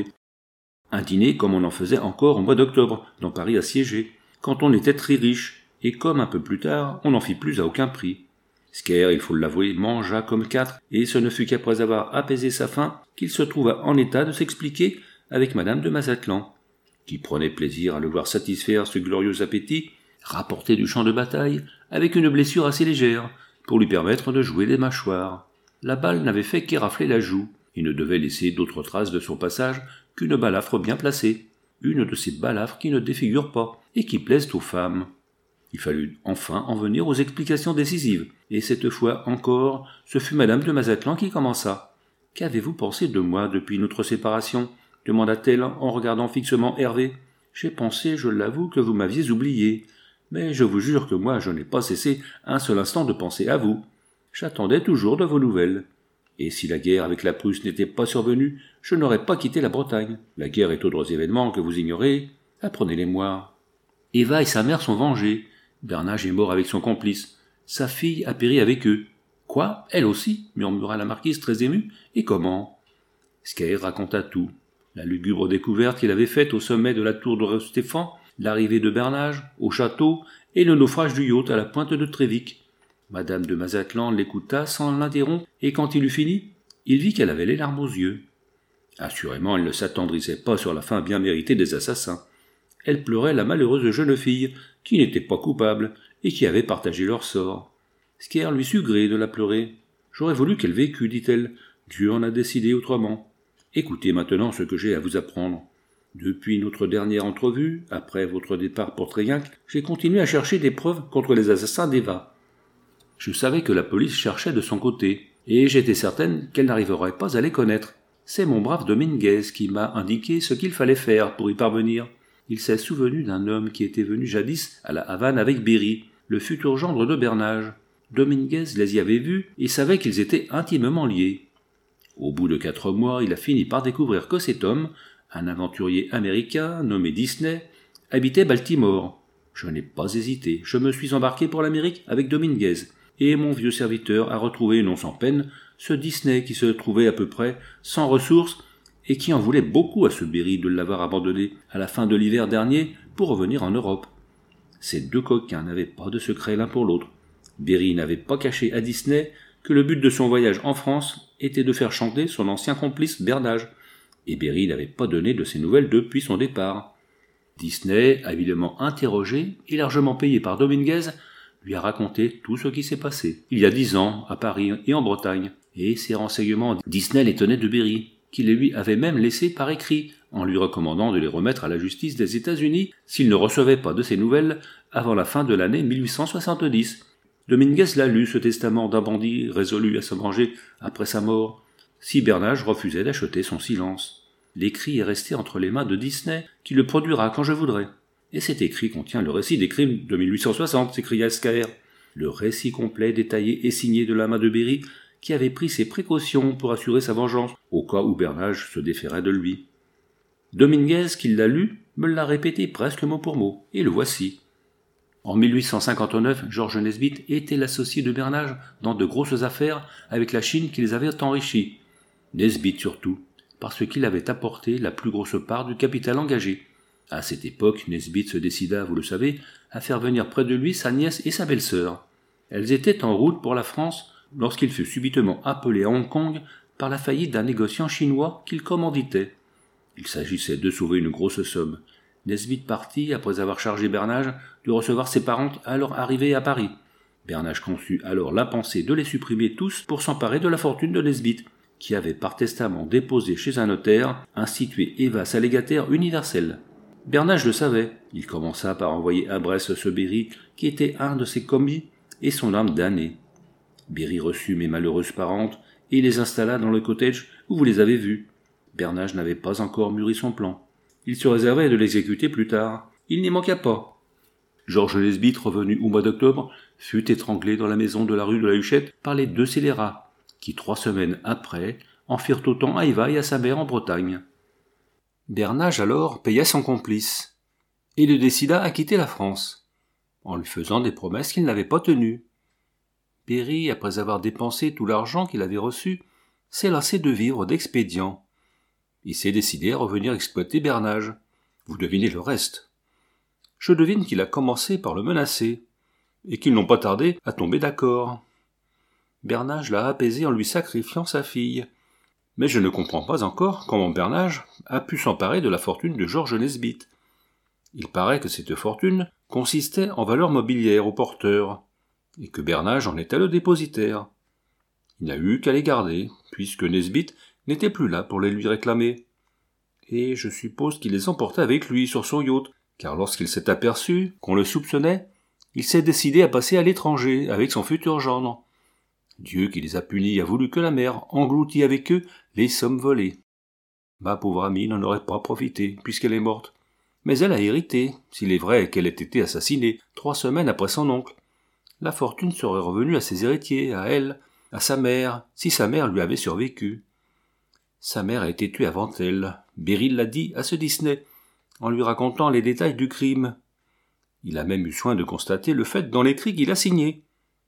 Un dîner comme on en faisait encore au mois d'octobre, dans Paris assiégé, quand on était très riche, et comme un peu plus tard, on n'en fit plus à aucun prix. Scaër, il faut l'avouer, mangea comme quatre, et ce ne fut qu'après avoir apaisé sa faim qu'il se trouva en état de s'expliquer avec madame de Mazatlan, qui prenait plaisir à le voir satisfaire ce glorieux appétit, rapporté du champ de bataille, avec une blessure assez légère, pour lui permettre de jouer des mâchoires. La balle n'avait fait qu'érafler la joue, et ne devait laisser d'autres traces de son passage qu'une balafre bien placée, une de ces balafres qui ne défigurent pas, et qui plaisent aux femmes. Il fallut enfin en venir aux explications décisives, et cette fois encore, ce fut madame de Mazatlan qui commença. « Qu'avez-vous pensé de moi depuis notre séparation ?» demanda-t-elle en regardant fixement Hervé. « J'ai pensé, je l'avoue, que vous m'aviez oublié. Mais je vous jure que moi je n'ai pas cessé un seul instant de penser à vous. J'attendais toujours de vos nouvelles. Et si la guerre avec la Prusse n'était pas survenue, je n'aurais pas quitté la Bretagne. La guerre et d'autres événements que vous ignorez, apprenez-les-moi. Eva et sa mère sont vengées. Bernage est mort avec son complice. Sa fille a péri avec eux. Quoi, elle aussi murmura la marquise très émue. Et comment? Scaër raconta tout. La lugubre découverte qu'il avait faite au sommet de la tour de Stéphane, l'arrivée de Bernage au château et le naufrage du yacht à la pointe de Trévic. Madame de Mazatlan l'écouta sans l'interrompre, et quand il eut fini, il vit qu'elle avait les larmes aux yeux. Assurément, elle ne s'attendrissait pas sur la fin bien méritée des assassins. Elle pleurait la malheureuse jeune fille, qui n'était pas coupable, et qui avait partagé leur sort. Scaër lui sut gré de la pleurer. « J'aurais voulu qu'elle vécût, dit-elle. Dieu en a décidé autrement. Écoutez maintenant ce que j'ai à vous apprendre. Depuis notre dernière entrevue, après votre départ pour Tréguinc, j'ai continué à chercher des preuves contre les assassins d'Eva. Je savais que la police cherchait de son côté, et j'étais certaine qu'elle n'arriverait pas à les connaître. C'est mon brave Dominguez qui m'a indiqué ce qu'il fallait faire pour y parvenir. Il s'est souvenu d'un homme qui était venu jadis à la Havane avec Berry, le futur gendre de Bernage. Dominguez les y avait vus et savait qu'ils étaient intimement liés. Au bout de quatre mois, il a fini par découvrir que cet homme, un aventurier américain nommé Disney, habitait Baltimore. Je n'ai pas hésité, je me suis embarqué pour l'Amérique avec Dominguez, et mon vieux serviteur a retrouvé non sans peine ce Disney qui se trouvait à peu près sans ressources et qui en voulait beaucoup à ce Berry de l'avoir abandonné à la fin de l'hiver dernier pour revenir en Europe. Ces deux coquins n'avaient pas de secret l'un pour l'autre. Berry n'avait pas caché à Disney que le but de son voyage en France était de faire chanter son ancien complice Bernage, et Berry n'avait pas donné de ses nouvelles depuis son départ. Disney, habilement interrogé et largement payé par Dominguez, lui a raconté tout ce qui s'est passé, il y a dix ans, à Paris et en Bretagne, et ces renseignements, Disney les tenait de Berry, qui les lui avait même laissés par écrit, en lui recommandant de les remettre à la justice des États-Unis s'il ne recevait pas de ses nouvelles avant la fin de l'année mille huit cent soixante-dix. Dominguez l'a lu, ce testament d'un bandit résolu à se venger après sa mort, si Bernage refusait d'acheter son silence. L'écrit est resté entre les mains de Disney, qui le produira quand je voudrai. Et cet écrit contient le récit des crimes de mille huit cent soixante, s'écria Scaer. Le récit complet, détaillé et signé de la main de Berry, qui avait pris ses précautions pour assurer sa vengeance, au cas où Bernage se déférait de lui. Dominguez, qui l'a lu, me l'a répété presque mot pour mot, et le voici. En mille huit cent cinquante-neuf, Georges Nesbitt était l'associé de Bernage dans de grosses affaires avec la Chine qui les avait enrichis. Nesbitt surtout, parce qu'il avait apporté la plus grosse part du capital engagé. À cette époque, Nesbitt se décida, vous le savez, à faire venir près de lui sa nièce et sa belle-sœur. Elles étaient en route pour la France lorsqu'il fut subitement appelé à Hong Kong par la faillite d'un négociant chinois qu'il commanditait. Il s'agissait de sauver une grosse somme. Nesbitt partit après avoir chargé Bernage de recevoir ses parentes à leur arrivée à Paris. Bernage conçut alors la pensée de les supprimer tous pour s'emparer de la fortune de Nesbitt, qui avait par testament déposé chez un notaire institué Evas allégataire universel. Bernage le savait. Il commença par envoyer à Brest ce Berry, qui était un de ses commis et son âme damnée. Berry reçut mes malheureuses parentes et les installa dans le cottage où vous les avez vues. Bernage n'avait pas encore mûri son plan. Il se réservait de l'exécuter plus tard. Il n'y manqua pas. Georges Nesbitt, revenu au mois d'octobre, fut étranglé dans la maison de la rue de la Huchette par les deux scélérats, qui, trois semaines après, en firent autant à Eva et à sa mère en Bretagne. Bernage alors paya son complice, et le décida à quitter la France, en lui faisant des promesses qu'il n'avait pas tenues. Berry, après avoir dépensé tout l'argent qu'il avait reçu, s'est lassé de vivre d'expédients. Il s'est décidé à revenir exploiter Bernage. Vous devinez le reste. Je devine qu'il a commencé par le menacer, et qu'ils n'ont pas tardé à tomber d'accord. Bernage l'a apaisé en lui sacrifiant sa fille. Mais je ne comprends pas encore comment Bernage a pu s'emparer de la fortune de Georges Nesbitt. Il paraît que cette fortune consistait en valeurs mobilières au porteur, et que Bernage en était le dépositaire. Il n'a eu qu'à les garder, puisque Nesbitt n'était plus là pour les lui réclamer. Et je suppose qu'il les emportait avec lui sur son yacht, car lorsqu'il s'est aperçu qu'on le soupçonnait, il s'est décidé à passer à l'étranger avec son futur gendre. Dieu qui les a punis a voulu que la mer engloutît avec eux les sommes volées. Ma pauvre amie n'en aurait pas profité, puisqu'elle est morte. Mais elle a hérité, s'il est vrai qu'elle ait été assassinée trois semaines après son oncle. La fortune serait revenue à ses héritiers, à elle, à sa mère, si sa mère lui avait survécu. Sa mère a été tuée avant elle. Berry l'a dit à ce Disney, en lui racontant les détails du crime. Il a même eu soin de constater le fait dans l'écrit qu'il a signé.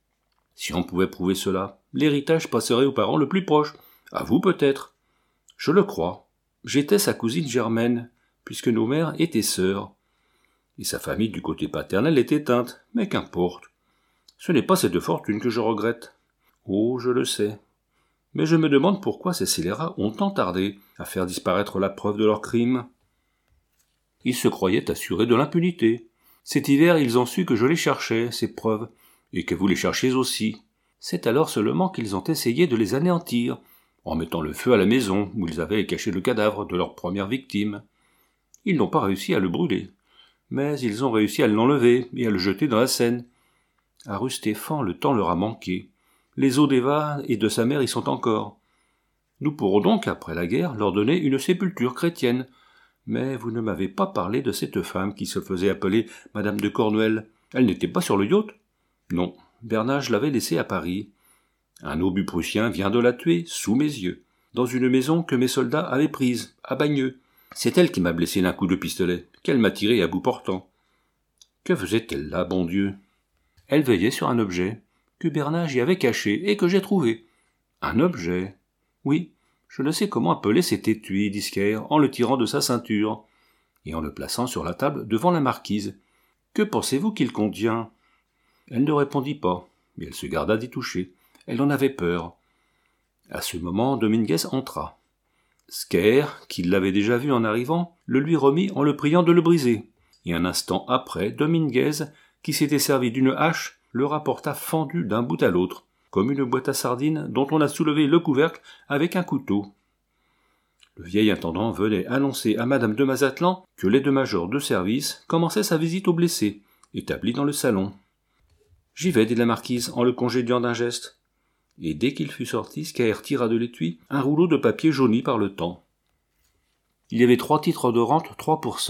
Si on pouvait prouver cela, l'héritage passerait aux parents le plus proche. À vous peut-être. Je le crois. J'étais sa cousine germaine, puisque nos mères étaient sœurs. Et sa famille du côté paternel est éteinte, mais qu'importe. Ce n'est pas cette fortune que je regrette. Oh, je le sais. Mais je me demande pourquoi ces scélérats ont tant tardé à faire disparaître la preuve de leur crime. Ils se croyaient assurés de l'impunité. Cet hiver, ils ont su que je les cherchais, ces preuves, et que vous les cherchiez aussi. C'est alors seulement qu'ils ont essayé de les anéantir, en mettant le feu à la maison où ils avaient caché le cadavre de leur première victime. Ils n'ont pas réussi à le brûler, mais ils ont réussi à l'enlever et à le jeter dans la Seine. À rue Stéphane, le temps leur a manqué. Les os d'Eva et de sa mère y sont encore. Nous pourrons donc, après la guerre, leur donner une sépulture chrétienne. Mais vous ne m'avez pas parlé de cette femme qui se faisait appeler Madame de Cornouel. Elle n'était pas sur le yacht? Non, Bernage l'avait laissée à Paris. Un obus prussien vient de la tuer, sous mes yeux, dans une maison que mes soldats avaient prise, à Bagneux. C'est elle qui m'a blessé d'un coup de pistolet, qu'elle m'a tiré à bout portant. Que faisait-elle là, bon Dieu? Elle veillait sur un objet, que Bernage y avait caché et que j'ai trouvé. Un objet? Oui, je ne sais comment appeler cet étui, dit Scaer, en le tirant de sa ceinture, et en le plaçant sur la table devant la marquise. Que pensez-vous qu'il contient? Elle ne répondit pas, mais elle se garda d'y toucher. Elle en avait peur. À ce moment, Dominguez entra. Scaer, qui l'avait déjà vu en arrivant, le lui remit en le priant de le briser, et un instant après, Dominguez, qui s'était servi d'une hache, le rapporta fendu d'un bout à l'autre, comme une boîte à sardines dont on a soulevé le couvercle avec un couteau. Le vieil intendant venait annoncer à madame de Mazatlan que l'aide-major de service commençait sa visite aux blessés, établi dans le salon. « J'y vais, dit la marquise, en le congédiant d'un geste. » Et dès qu'il fut sorti, Scaer tira de l'étui un rouleau de papier jauni par le temps. Il y avait trois titres de rente, trois pour cent,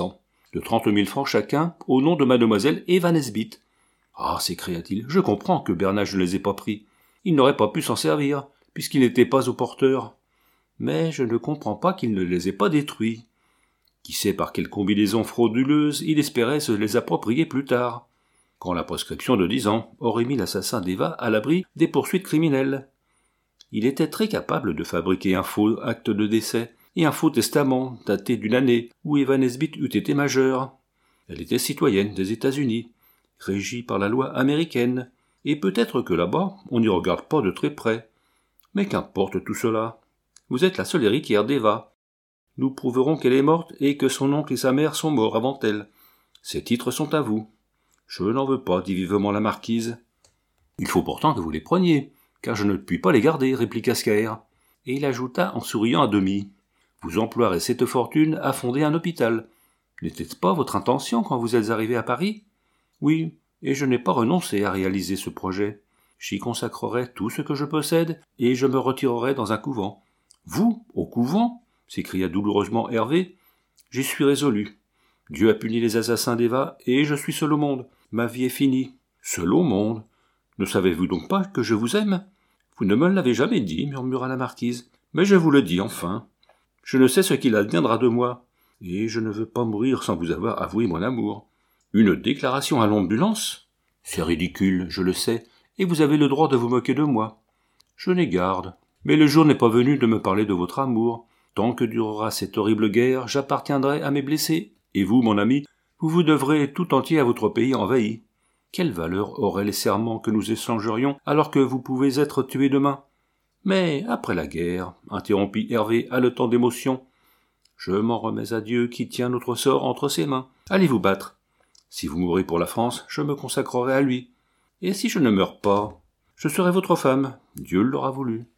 de trente mille francs chacun, au nom de mademoiselle Eva Nesbit. Ah, s'écria-t-il, je comprends que Bernache ne les ait pas pris. Il n'aurait pas pu s'en servir, puisqu'il n'était pas au porteur. Mais je ne comprends pas qu'il ne les ait pas détruits. Qui sait par quelle combinaison frauduleuse il espérait se les approprier plus tard, quand la prescription de dix ans aurait mis l'assassin d'Eva à l'abri des poursuites criminelles. Il était très capable de fabriquer un faux acte de décès et un faux testament daté d'une année où Eva Nesbit eût été majeure. Elle était citoyenne des États-Unis, régie par la loi américaine, et peut-être que là-bas on n'y regarde pas de très près. Mais qu'importe tout cela. Vous êtes la seule héritière d'Eva. Nous prouverons qu'elle est morte et que son oncle et sa mère sont morts avant elle. Ces titres sont à vous. Je n'en veux pas, dit vivement la marquise. Il faut pourtant que vous les preniez, car je ne puis pas les garder, répliqua Scaër. Et il ajouta en souriant à demi. Vous emploierez cette fortune à fonder un hôpital. N'était-ce pas votre intention quand vous êtes arrivé à Paris? Oui, et je n'ai pas renoncé à réaliser ce projet. J'y consacrerai tout ce que je possède, et je me retirerai dans un couvent. Vous, au couvent? S'écria douloureusement Hervé. J'y suis résolu. Dieu a puni les assassins d'Eva, et je suis seul au monde. Ma vie est finie. Seul au monde. Ne savez-vous donc pas que je vous aime? Vous ne me l'avez jamais dit, murmura la marquise. Mais je vous le dis enfin. Je ne sais ce qu'il adviendra de moi, et je ne veux pas mourir sans vous avoir avoué mon amour. Une déclaration à l'ambulance? C'est ridicule, je le sais, et vous avez le droit de vous moquer de moi. Je n'ai garde. Mais le jour n'est pas venu de me parler de votre amour. Tant que durera cette horrible guerre, j'appartiendrai à mes blessés, et vous, mon ami, vous vous devrez tout entier à votre pays envahi. Quelle valeur auraient les serments que nous échangerions alors que vous pouvez être tué demain? Mais après la guerre, interrompit Hervé, haletant d'émotion, je m'en remets à Dieu qui tient notre sort entre ses mains. Allez vous battre. Si vous mourrez pour la France, je me consacrerai à lui. Et si je ne meurs pas, je serai votre femme. Dieu l'aura voulu.